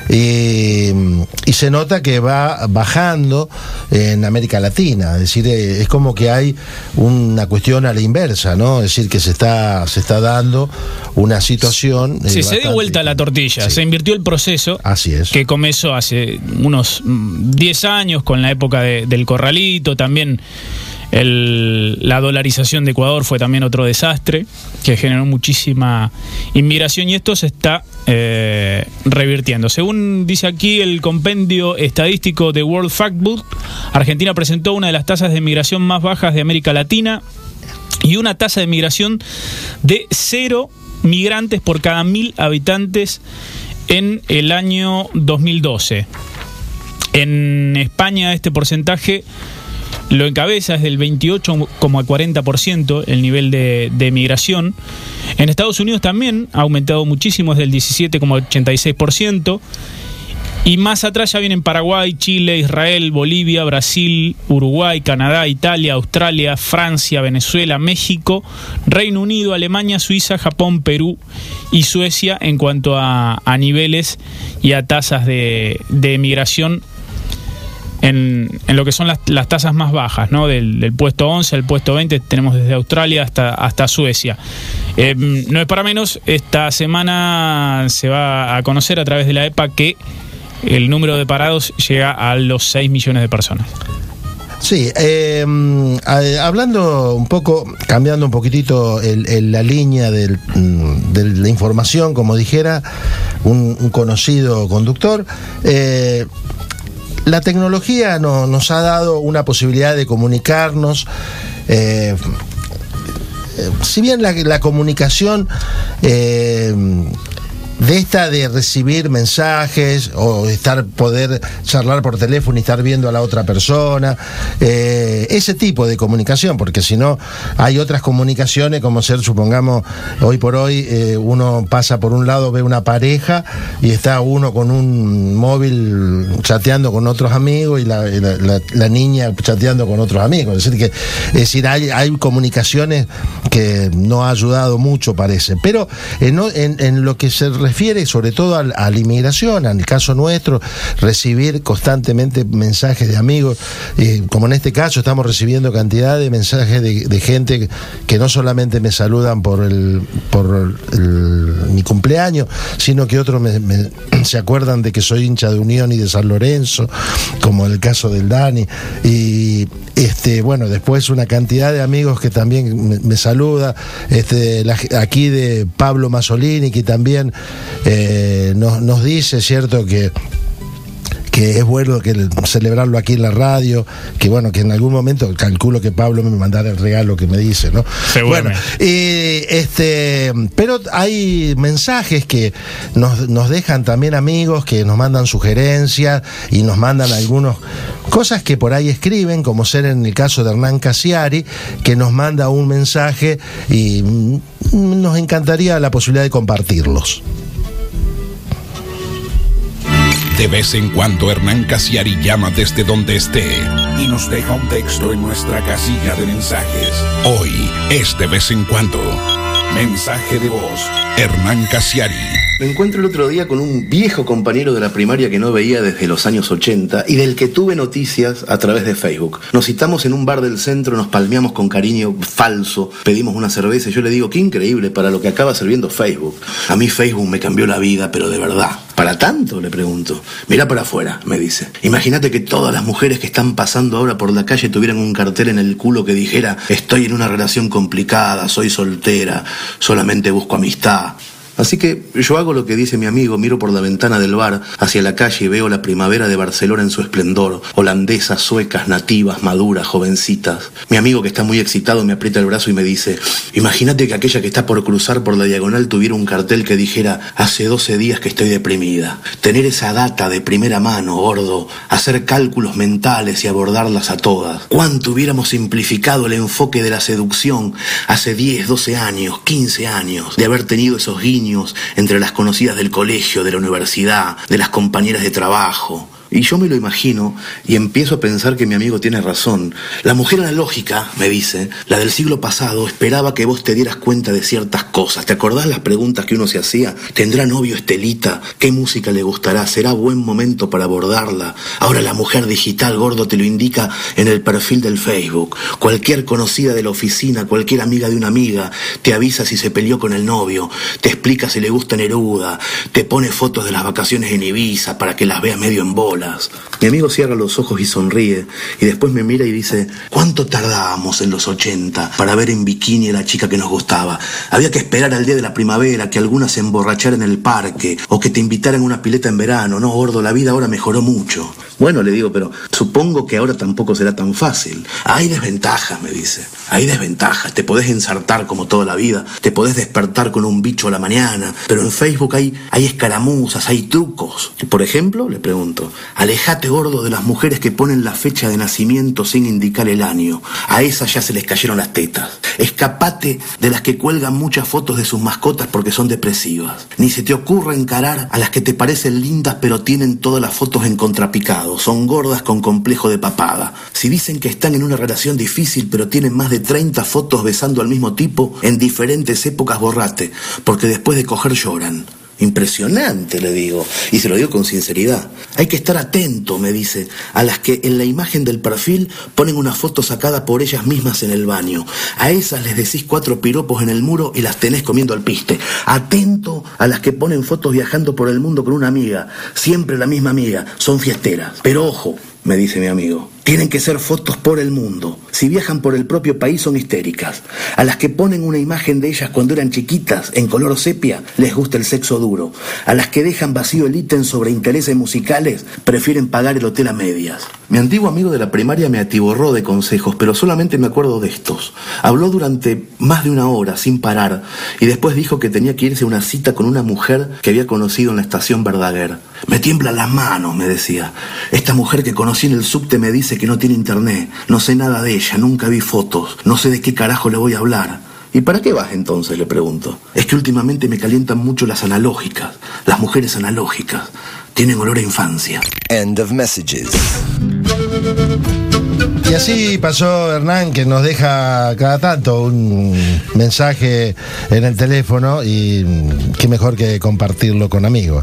y se nota que va bajando en América Latina, es decir, es como que hay una cuestión a la inversa, ¿no? Es decir, que se está dando una situación se dio vuelta la tortilla, sí. Se invirtió el proceso. Así es. Que comenzó hace unos 10 años con la época del corralito. También la dolarización de Ecuador fue también otro desastre que generó muchísima inmigración, y esto se está revirtiendo. Según dice aquí el compendio estadístico de World Factbook, Argentina presentó una de las tasas de migración más bajas de América Latina y una tasa de migración de 0 migrantes por cada 1.000 habitantes en el año 2012. En España este porcentaje lo encabeza, es del 28,40% el nivel de migración. En Estados Unidos también ha aumentado muchísimo, es del 17,86%. Y más atrás ya vienen Paraguay, Chile, Israel, Bolivia, Brasil, Uruguay, Canadá, Italia, Australia, Francia, Venezuela, México, Reino Unido, Alemania, Suiza, Japón, Perú y Suecia en cuanto a niveles y a tasas de migración en lo que son las tasas más bajas, ¿no? Del puesto 11 al puesto 20 tenemos desde Australia hasta Suecia. No es para menos, esta semana se va a conocer a través de la EPA que el número de parados llega a los 6 millones de personas. Sí, hablando un poco, cambiando un poquitito la línea de la información, como dijera un conocido conductor, la tecnología nos ha dado una posibilidad de comunicarnos. Si bien la comunicación de recibir mensajes o poder charlar por teléfono y estar viendo a la otra persona, ese tipo de comunicación, porque si no hay otras comunicaciones como ser, supongamos, hoy por hoy uno pasa por un lado, ve una pareja y está uno con un móvil chateando con otros amigos y la niña chateando con otros amigos. Es decir, hay comunicaciones que no ha ayudado mucho, parece, pero en lo que se refiere sobre todo a la inmigración, en el caso nuestro, recibir constantemente mensajes de amigos, como en este caso estamos recibiendo cantidad de mensajes de gente que no solamente me saludan por mi cumpleaños, sino que otros se acuerdan de que soy hincha de Unión y de San Lorenzo, como el caso del Dani, y bueno, después una cantidad de amigos que también me saluda, aquí de Pablo Masolini, que también nos dice, cierto, que es bueno celebrarlo aquí en la radio, que bueno, que en algún momento calculo que Pablo me mandará el regalo que me dice, ¿no? Bueno, pero hay mensajes que nos dejan también amigos, que nos mandan sugerencias y nos mandan algunas cosas que por ahí escriben, como ser en el caso de Hernán Casiari, que nos manda un mensaje y nos encantaría la posibilidad de compartirlos. De vez en cuando Hernán Casiari llama desde donde esté y nos deja un texto en nuestra casilla de mensajes. Hoy es de vez en cuando. Mensaje de voz, Hernán Casiari. Me encuentro el otro día con un viejo compañero de la primaria que no veía desde los años 80 y del que tuve noticias a través de Facebook. Nos citamos en un bar del centro, nos palmeamos con cariño falso, pedimos una cerveza y yo le digo, qué increíble para lo que acaba sirviendo Facebook. A mí Facebook me cambió la vida, pero de verdad. ¿Para tanto?, le pregunto. Mirá para afuera, me dice. Imagínate que todas las mujeres que están pasando ahora por la calle tuvieran un cartel en el culo que dijera, estoy en una relación complicada, soy soltera, solamente busco amistad. Así que yo hago lo que dice mi amigo, miro por la ventana del bar hacia la calle y veo la primavera de Barcelona en su esplendor, holandesas, suecas, nativas, maduras, jovencitas. Mi amigo, que está muy excitado, me aprieta el brazo y me dice, imagínate que aquella que está por cruzar por la diagonal tuviera un cartel que dijera, hace 12 días que estoy deprimida. Tener esa data de primera mano, gordo, hacer cálculos mentales y abordarlas a todas. ¿Cuánto hubiéramos simplificado el enfoque de la seducción hace 10, 12 años, 15 años, de haber tenido esos guiños entre las conocidas del colegio, de la universidad, de las compañeras de trabajo? Y yo me lo imagino y empiezo a pensar que mi amigo tiene razón. La mujer analógica, me dice, la del siglo pasado, esperaba que vos te dieras cuenta de ciertas cosas. ¿Te acordás las preguntas que uno se hacía? ¿Tendrá novio Estelita? ¿Qué música le gustará? ¿Será buen momento para abordarla? Ahora la mujer digital, gordo, te lo indica en el perfil del Facebook. Cualquier conocida de la oficina, cualquier amiga de una amiga, te avisa si se peleó con el novio, te explica si le gusta Neruda, te pone fotos de las vacaciones en Ibiza para que las veas medio en bola. bolas. Mi amigo cierra los ojos y sonríe, y después me mira y dice: ¿cuánto tardábamos en los 80 para ver en bikini a la chica que nos gustaba? Había que esperar al día de la primavera, que algunas se emborracharan en el parque, o que te invitaran a una pileta en verano. No, gordo, la vida ahora mejoró mucho. Bueno, le digo, pero supongo que ahora tampoco será tan fácil. Hay desventajas, me dice. Hay desventajas. Te podés ensartar como toda la vida, te podés despertar con un bicho a la mañana, pero en Facebook hay escaramuzas, hay trucos. Por ejemplo, le pregunto: alejate, gordo, de las mujeres que ponen la fecha de nacimiento sin indicar el año. A esas ya se les cayeron las tetas. Escapate de las que cuelgan muchas fotos de sus mascotas porque son depresivas. Ni se te ocurra encarar a las que te parecen lindas pero tienen todas las fotos en contrapicado. Son gordas con complejo de papada. Si dicen que están en una relación difícil pero tienen más de 30 fotos besando al mismo tipo en diferentes épocas, borrate, porque después de coger lloran. Impresionante, le digo, y se lo digo con sinceridad. Hay que estar atento, me dice, a las que en la imagen del perfil ponen una foto sacada por ellas mismas en el baño. A esas les decís 4 piropos en el muro y las tenés comiendo al piste. Atento a las que ponen fotos viajando por el mundo con una amiga, siempre la misma amiga, son fiesteras. Pero ojo, me dice mi amigo, tienen que ser fotos por el mundo. Si viajan por el propio país son histéricas. A las que ponen una imagen de ellas cuando eran chiquitas, en color sepia, les gusta el sexo duro. A las que dejan vacío el ítem sobre intereses musicales, prefieren pagar el hotel a medias. Mi antiguo amigo de la primaria me atiborró de consejos, pero solamente me acuerdo de estos. Habló durante más de 1 hora, sin parar, y después dijo que tenía que irse a una cita con una mujer que había conocido en la estación Verdaguer. Me tiemblan las manos, me decía. Esta mujer que conocí en el subte me dice que no tiene internet, no sé nada de ella, nunca vi fotos, no sé de qué carajo le voy a hablar. ¿Y para qué vas entonces?, le pregunto. Es que últimamente me calientan mucho las analógicas, las mujeres analógicas. Tienen olor a infancia. End of messages. Y así pasó Hernán, que nos deja cada tanto un mensaje en el teléfono, y qué mejor que compartirlo con amigos.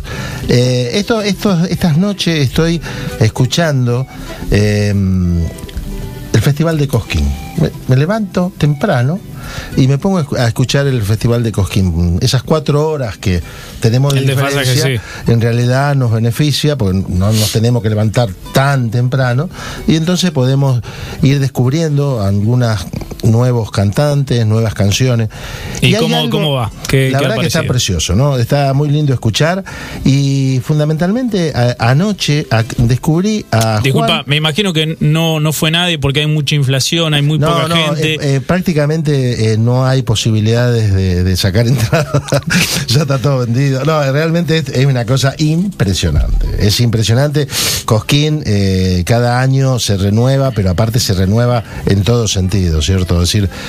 Estas noches estoy escuchando el Festival de Cosquín. Me levanto temprano y me pongo a escuchar el Festival de Cosquín. Esas 4 horas que tenemos de diferencia, sí, en realidad nos beneficia porque no nos tenemos que levantar tan temprano, y entonces podemos ir descubriendo algunos nuevos cantantes, nuevas canciones. ¿Y cómo va? La verdad que está precioso, ¿no? Está muy lindo escuchar, y fundamentalmente anoche descubrí a Disculpa, Juan. Me imagino que no fue nadie porque hay mucha inflación, hay muy poca gente. Prácticamente no hay posibilidades de sacar entrada. Ya está todo vendido. No, realmente es una cosa impresionante. Es impresionante. Cosquín cada año se renueva, pero aparte se renueva en todo sentido, ¿cierto? Es decir,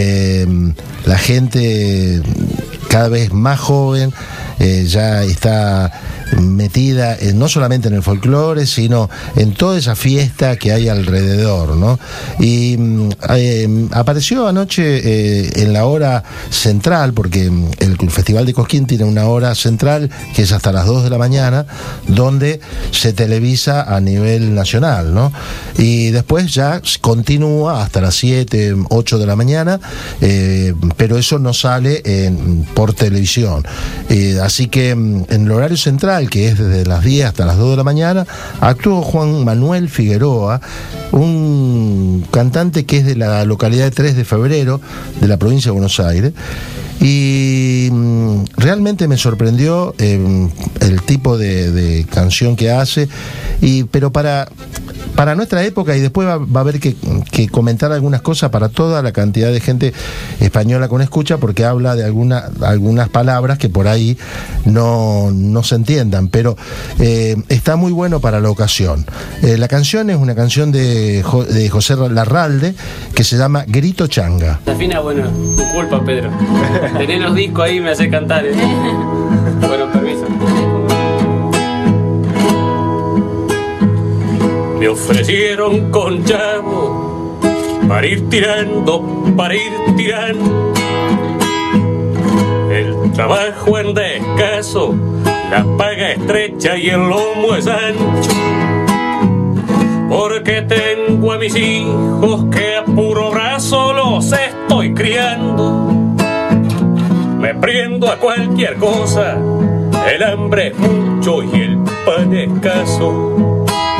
la gente cada vez más joven ya está metida no solamente en el folclore, sino en toda esa fiesta que hay alrededor, ¿no? Y apareció anoche en la hora central, porque el Festival de Cosquín tiene una hora central que es hasta las 2 de la mañana, donde se televisa a nivel nacional, ¿no? Y después ya continúa hasta las 7, 8 de la mañana, pero eso no sale por televisión. Así que en el horario central, que es desde las 10 hasta las 2 de la mañana, actuó Juan Manuel Figueroa, un cantante que es de la localidad de 3 de Febrero, de la provincia de Buenos Aires, y realmente me sorprendió el tipo de canción que hace, pero para nuestra época, y después va a haber que comentar algunas cosas para toda la cantidad de gente española con escucha, porque habla de algunas palabras que por ahí no se entiendan, pero está muy bueno para la ocasión. La canción es una canción de José Larralde que se llama Grito Changa. La fina, bueno, tu culpa, Pedro. Tenés los discos ahí y me hace cantar, ¿eh? Bueno, permiso. Me ofrecieron con chavo para ir tirando. El trabajo en descaso, la paga estrecha y el lomo es ancho. Porque tengo a mis hijos que a puro brazo los estoy criando. Me prendo a cualquier cosa, el hambre es mucho y el pan escaso.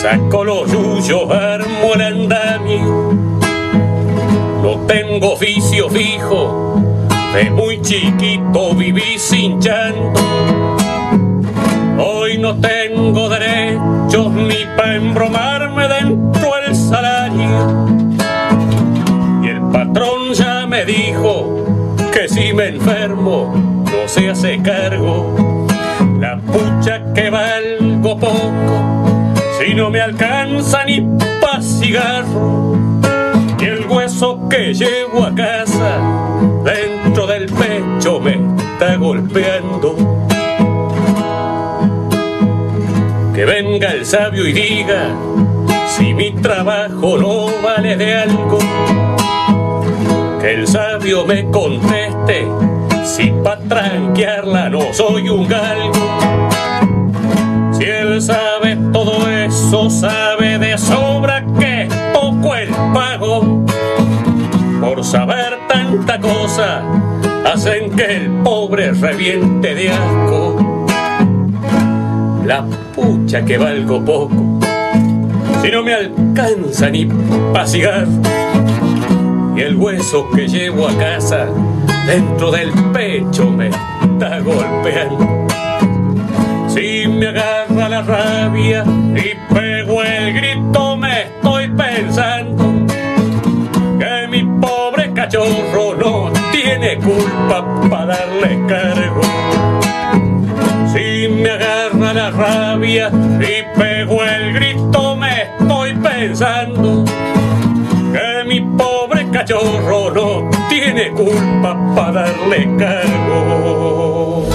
Saco los yuyos, armo el andamio. No tengo oficio fijo, de muy chiquito viví sin llanto. Hoy no tengo derechos ni pa' embromarme dentro del salario. Y el patrón ya me dijo que si me enfermo no se hace cargo. La pucha que valgo poco, si no me alcanza ni pa' cigarro. Y el hueso que llevo a casa dentro del pecho me está golpeando. Que venga el sabio y diga si mi trabajo no vale de algo. Que el sabio me conteste si pa' tranquearla no soy un galgo. Si él sabe todo eso, sabe de sobra que es poco el pago. Por saber tanta cosa hacen que el pobre reviente de asco. La pucha que valgo poco, si no me alcanza ni pa' cigarro. Y el hueso que llevo a casa dentro del pecho me está golpeando. Si me agarra la rabia y pego el grito, me estoy pensando que mi pobre cachorro no tiene culpa para darle cargo. Si me agarra la rabia y pego el grito, me estoy pensando que mi pobre cachorro no tiene culpa para darle cargo.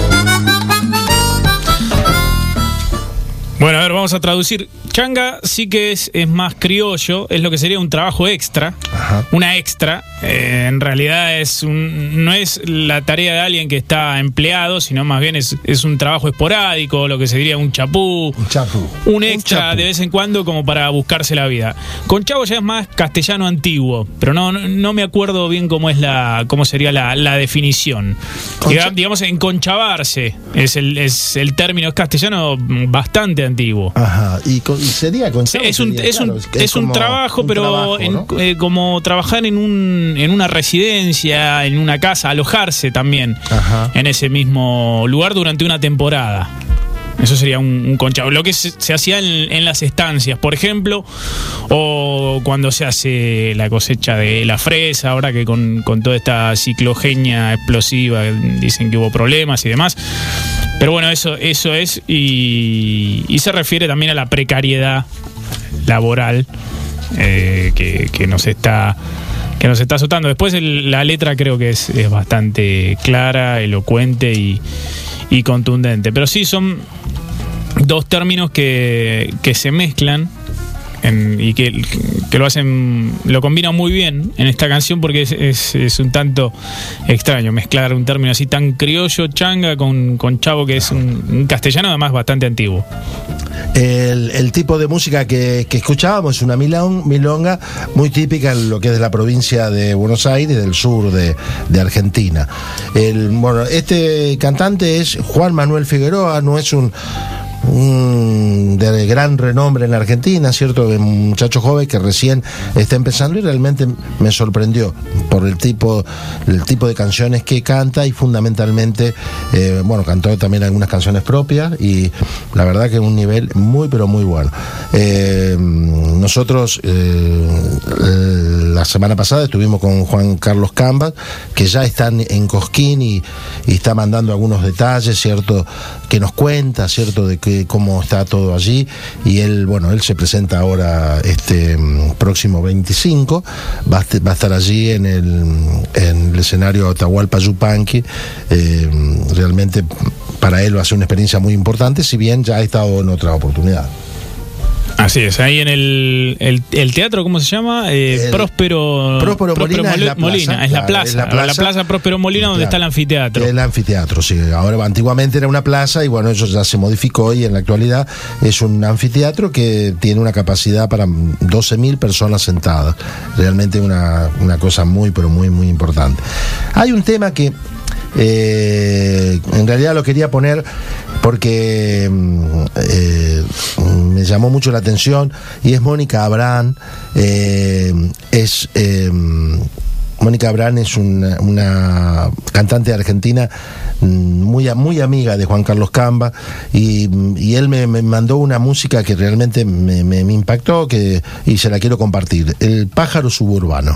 Bueno, a ver, vamos a traducir. Changa sí que es más criollo, es lo que sería un trabajo extra. Ajá. Una extra. En realidad no es la tarea de alguien que está empleado, sino más bien es un trabajo esporádico, lo que se diría un chapú. Un extra de vez en cuando como para buscarse la vida. Conchavo ya es más castellano antiguo, pero no me acuerdo bien cómo sería la definición. Digamos, enconchavarse es el término, es castellano bastante antiguo. Ajá. Y sería conchavo. Es un trabajo, pero ¿no? Como trabajar en una residencia, en una casa, alojarse también. Ajá. En ese mismo lugar durante una temporada. Eso sería un conchavo. Lo que se hacía en las estancias, por ejemplo, o cuando se hace la cosecha de la fresa, ahora que con toda esta ciclogenia explosiva dicen que hubo problemas y demás. Pero bueno, eso es, y se refiere también a la precariedad laboral que nos está azotando. Después la letra creo que es bastante clara, elocuente y contundente. Pero sí son dos términos que se mezclan y que lo combinan muy bien en esta canción, porque es un tanto extraño mezclar un término así tan criollo, changa, con chavo, que es un castellano además bastante antiguo. El tipo de música que escuchábamos es una milonga muy típica en lo que es de la provincia de Buenos Aires, del sur de Argentina. Este cantante es Juan Manuel Figueroa, no es un de gran renombre en la Argentina, ¿cierto? Un muchacho joven que recién está empezando, y realmente me sorprendió por el tipo de canciones que canta, y fundamentalmente cantó también algunas canciones propias, y la verdad que un nivel muy pero muy bueno. Nosotros la semana pasada estuvimos con Juan Carlos Cambas, que ya está en Cosquín y está mandando algunos detalles, ¿cierto? Que nos cuenta, ¿cierto? De cómo está todo allí, y él se presenta ahora este próximo 25, va a estar allí en el escenario Atahualpa Yupanqui. Realmente para él va a ser una experiencia muy importante, si bien ya ha estado en otra oportunidad. Así es, ahí en el teatro, ¿cómo se llama? Próspero Molina es la plaza Próspero Molina, donde está el anfiteatro. El anfiteatro, sí. Ahora, antiguamente era una plaza, y eso ya se modificó, y en la actualidad es un anfiteatro que tiene una capacidad para 12.000 personas sentadas. Realmente una cosa muy, pero muy, muy importante. Hay un tema que en realidad lo quería poner porque me llamó mucho la atención, y es Mónica Abraham. Mónica Abraham es una cantante argentina muy amiga de Juan Carlos Camba, y él me mandó una música que realmente me impactó, y se la quiero compartir: El pájaro suburbano.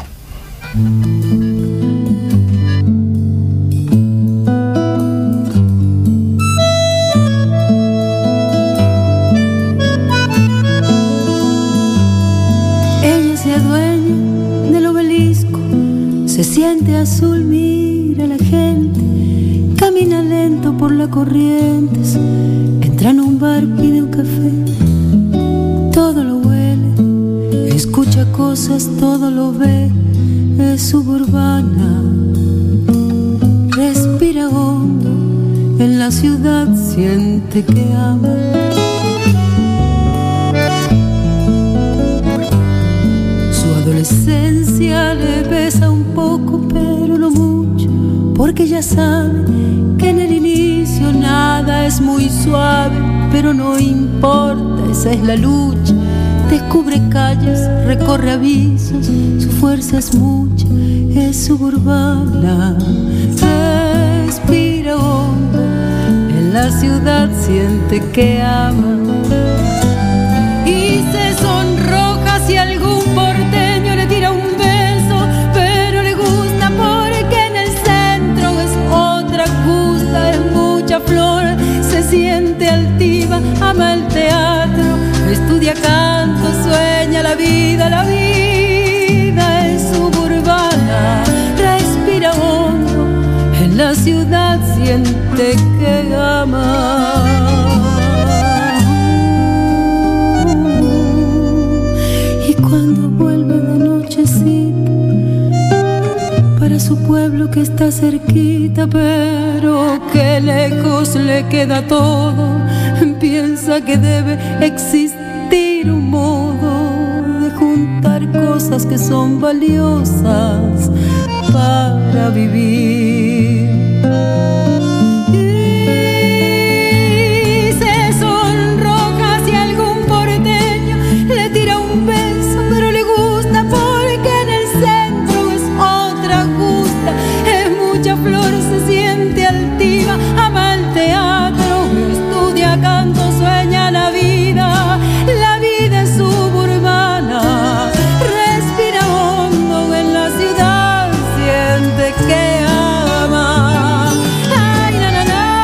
Ella se adueña del obelisco, se siente azul, mira a la gente, camina lento por la Corrientes, entra en un bar, pide un café, todo lo huele, escucha cosas, todo lo ve, es suburbana, respira hondo, en la ciudad siente que ama. Adolescencia le pesa un poco, pero no mucho, porque ya sabe que en el inicio nada es muy suave, pero no importa, esa es la lucha. Descubre calles, recorre avisos, su fuerza es mucha, es suburbana. Respira hondo, en la ciudad siente que ama, y se sonroja si algún porteño le tira un beso, pero le gusta porque en el centro es otra justa, es mucha flor, se siente altiva, ama el teatro, estudia canto, sueña la vida es suburbana, respira hondo, en la ciudad siente que ama. Cuando vuelve de nochecita para su pueblo que está cerquita, pero que lejos le queda todo, piensa que debe existir un modo de juntar cosas que son valiosas para vivir. Y se sonroja si algún porteño le tira un beso, pero le gusta porque en el centro es otra justa, es mucha flor, se siente altiva, ama el teatro, estudia canto, sueña la vida es suburbana, respira hondo, en la ciudad siente que ama. Ay, na, na, na.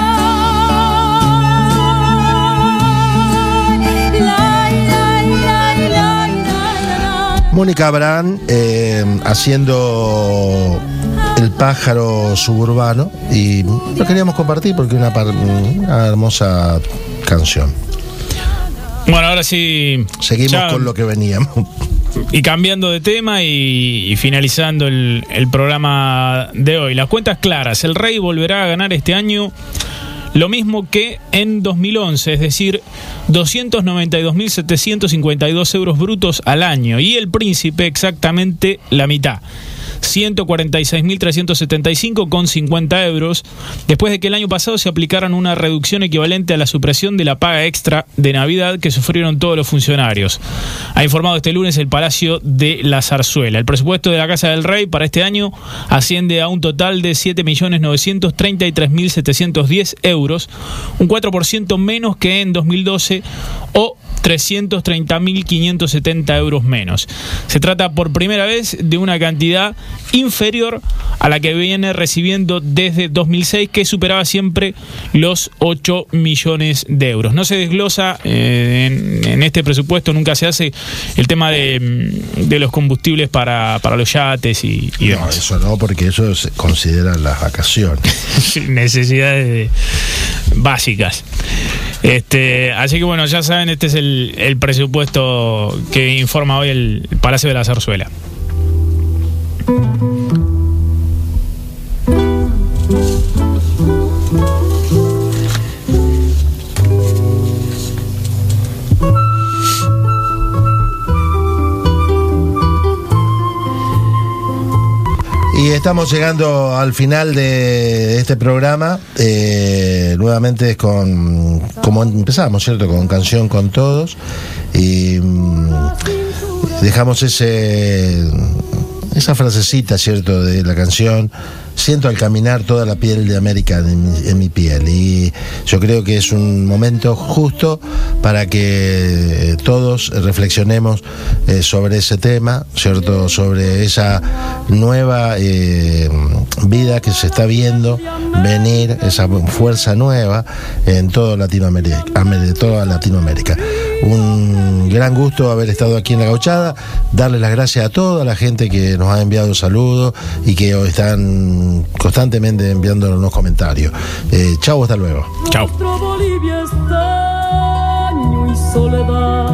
Mónica Abraham haciendo El pájaro suburbano, y lo queríamos compartir porque es una hermosa canción. Bueno, ahora sí seguimos con lo que veníamos. Y cambiando de tema y finalizando el programa de hoy. Las cuentas claras: el Rey volverá a ganar este año lo mismo que en 2011, es decir, 292.752 euros brutos al año, y el Príncipe exactamente la mitad, 146.375,50 euros, después de que el año pasado se aplicaran una reducción equivalente a la supresión de la paga extra de Navidad que sufrieron todos los funcionarios. Ha informado este lunes el Palacio de la Zarzuela. El presupuesto de la Casa del Rey para este año asciende a un total de 7.933.710 euros, un 4% menos que en 2012, o 330.570 euros menos. Se trata por primera vez de una cantidad inferior a la que viene recibiendo desde 2006, que superaba siempre los 8 millones de euros. No se desglosa en este presupuesto, nunca se hace el tema de los combustibles para los yates y demás. No, eso no, porque eso se considera las vacaciones. Necesidades básicas. Así que bueno, ya saben, este es el presupuesto que informa hoy el Palacio de la Zarzuela. Y estamos llegando al final de este programa. Nuevamente como empezamos, ¿cierto? Con Canción con Todos. Y dejamos esa frasecita, ¿cierto? De la canción. Siento al caminar toda la piel de América en mi piel, y yo creo que es un momento justo para que todos reflexionemos sobre ese tema, ¿cierto? Sobre esa nueva vida que se está viendo venir, esa fuerza nueva en toda Latinoamérica. Un gran gusto haber estado aquí en La Gauchada, darle las gracias a toda la gente que nos ha enviado saludos y que hoy están constantemente enviándonos unos comentarios. Chau, hasta luego. Chau. Bolivia estaño y soledad.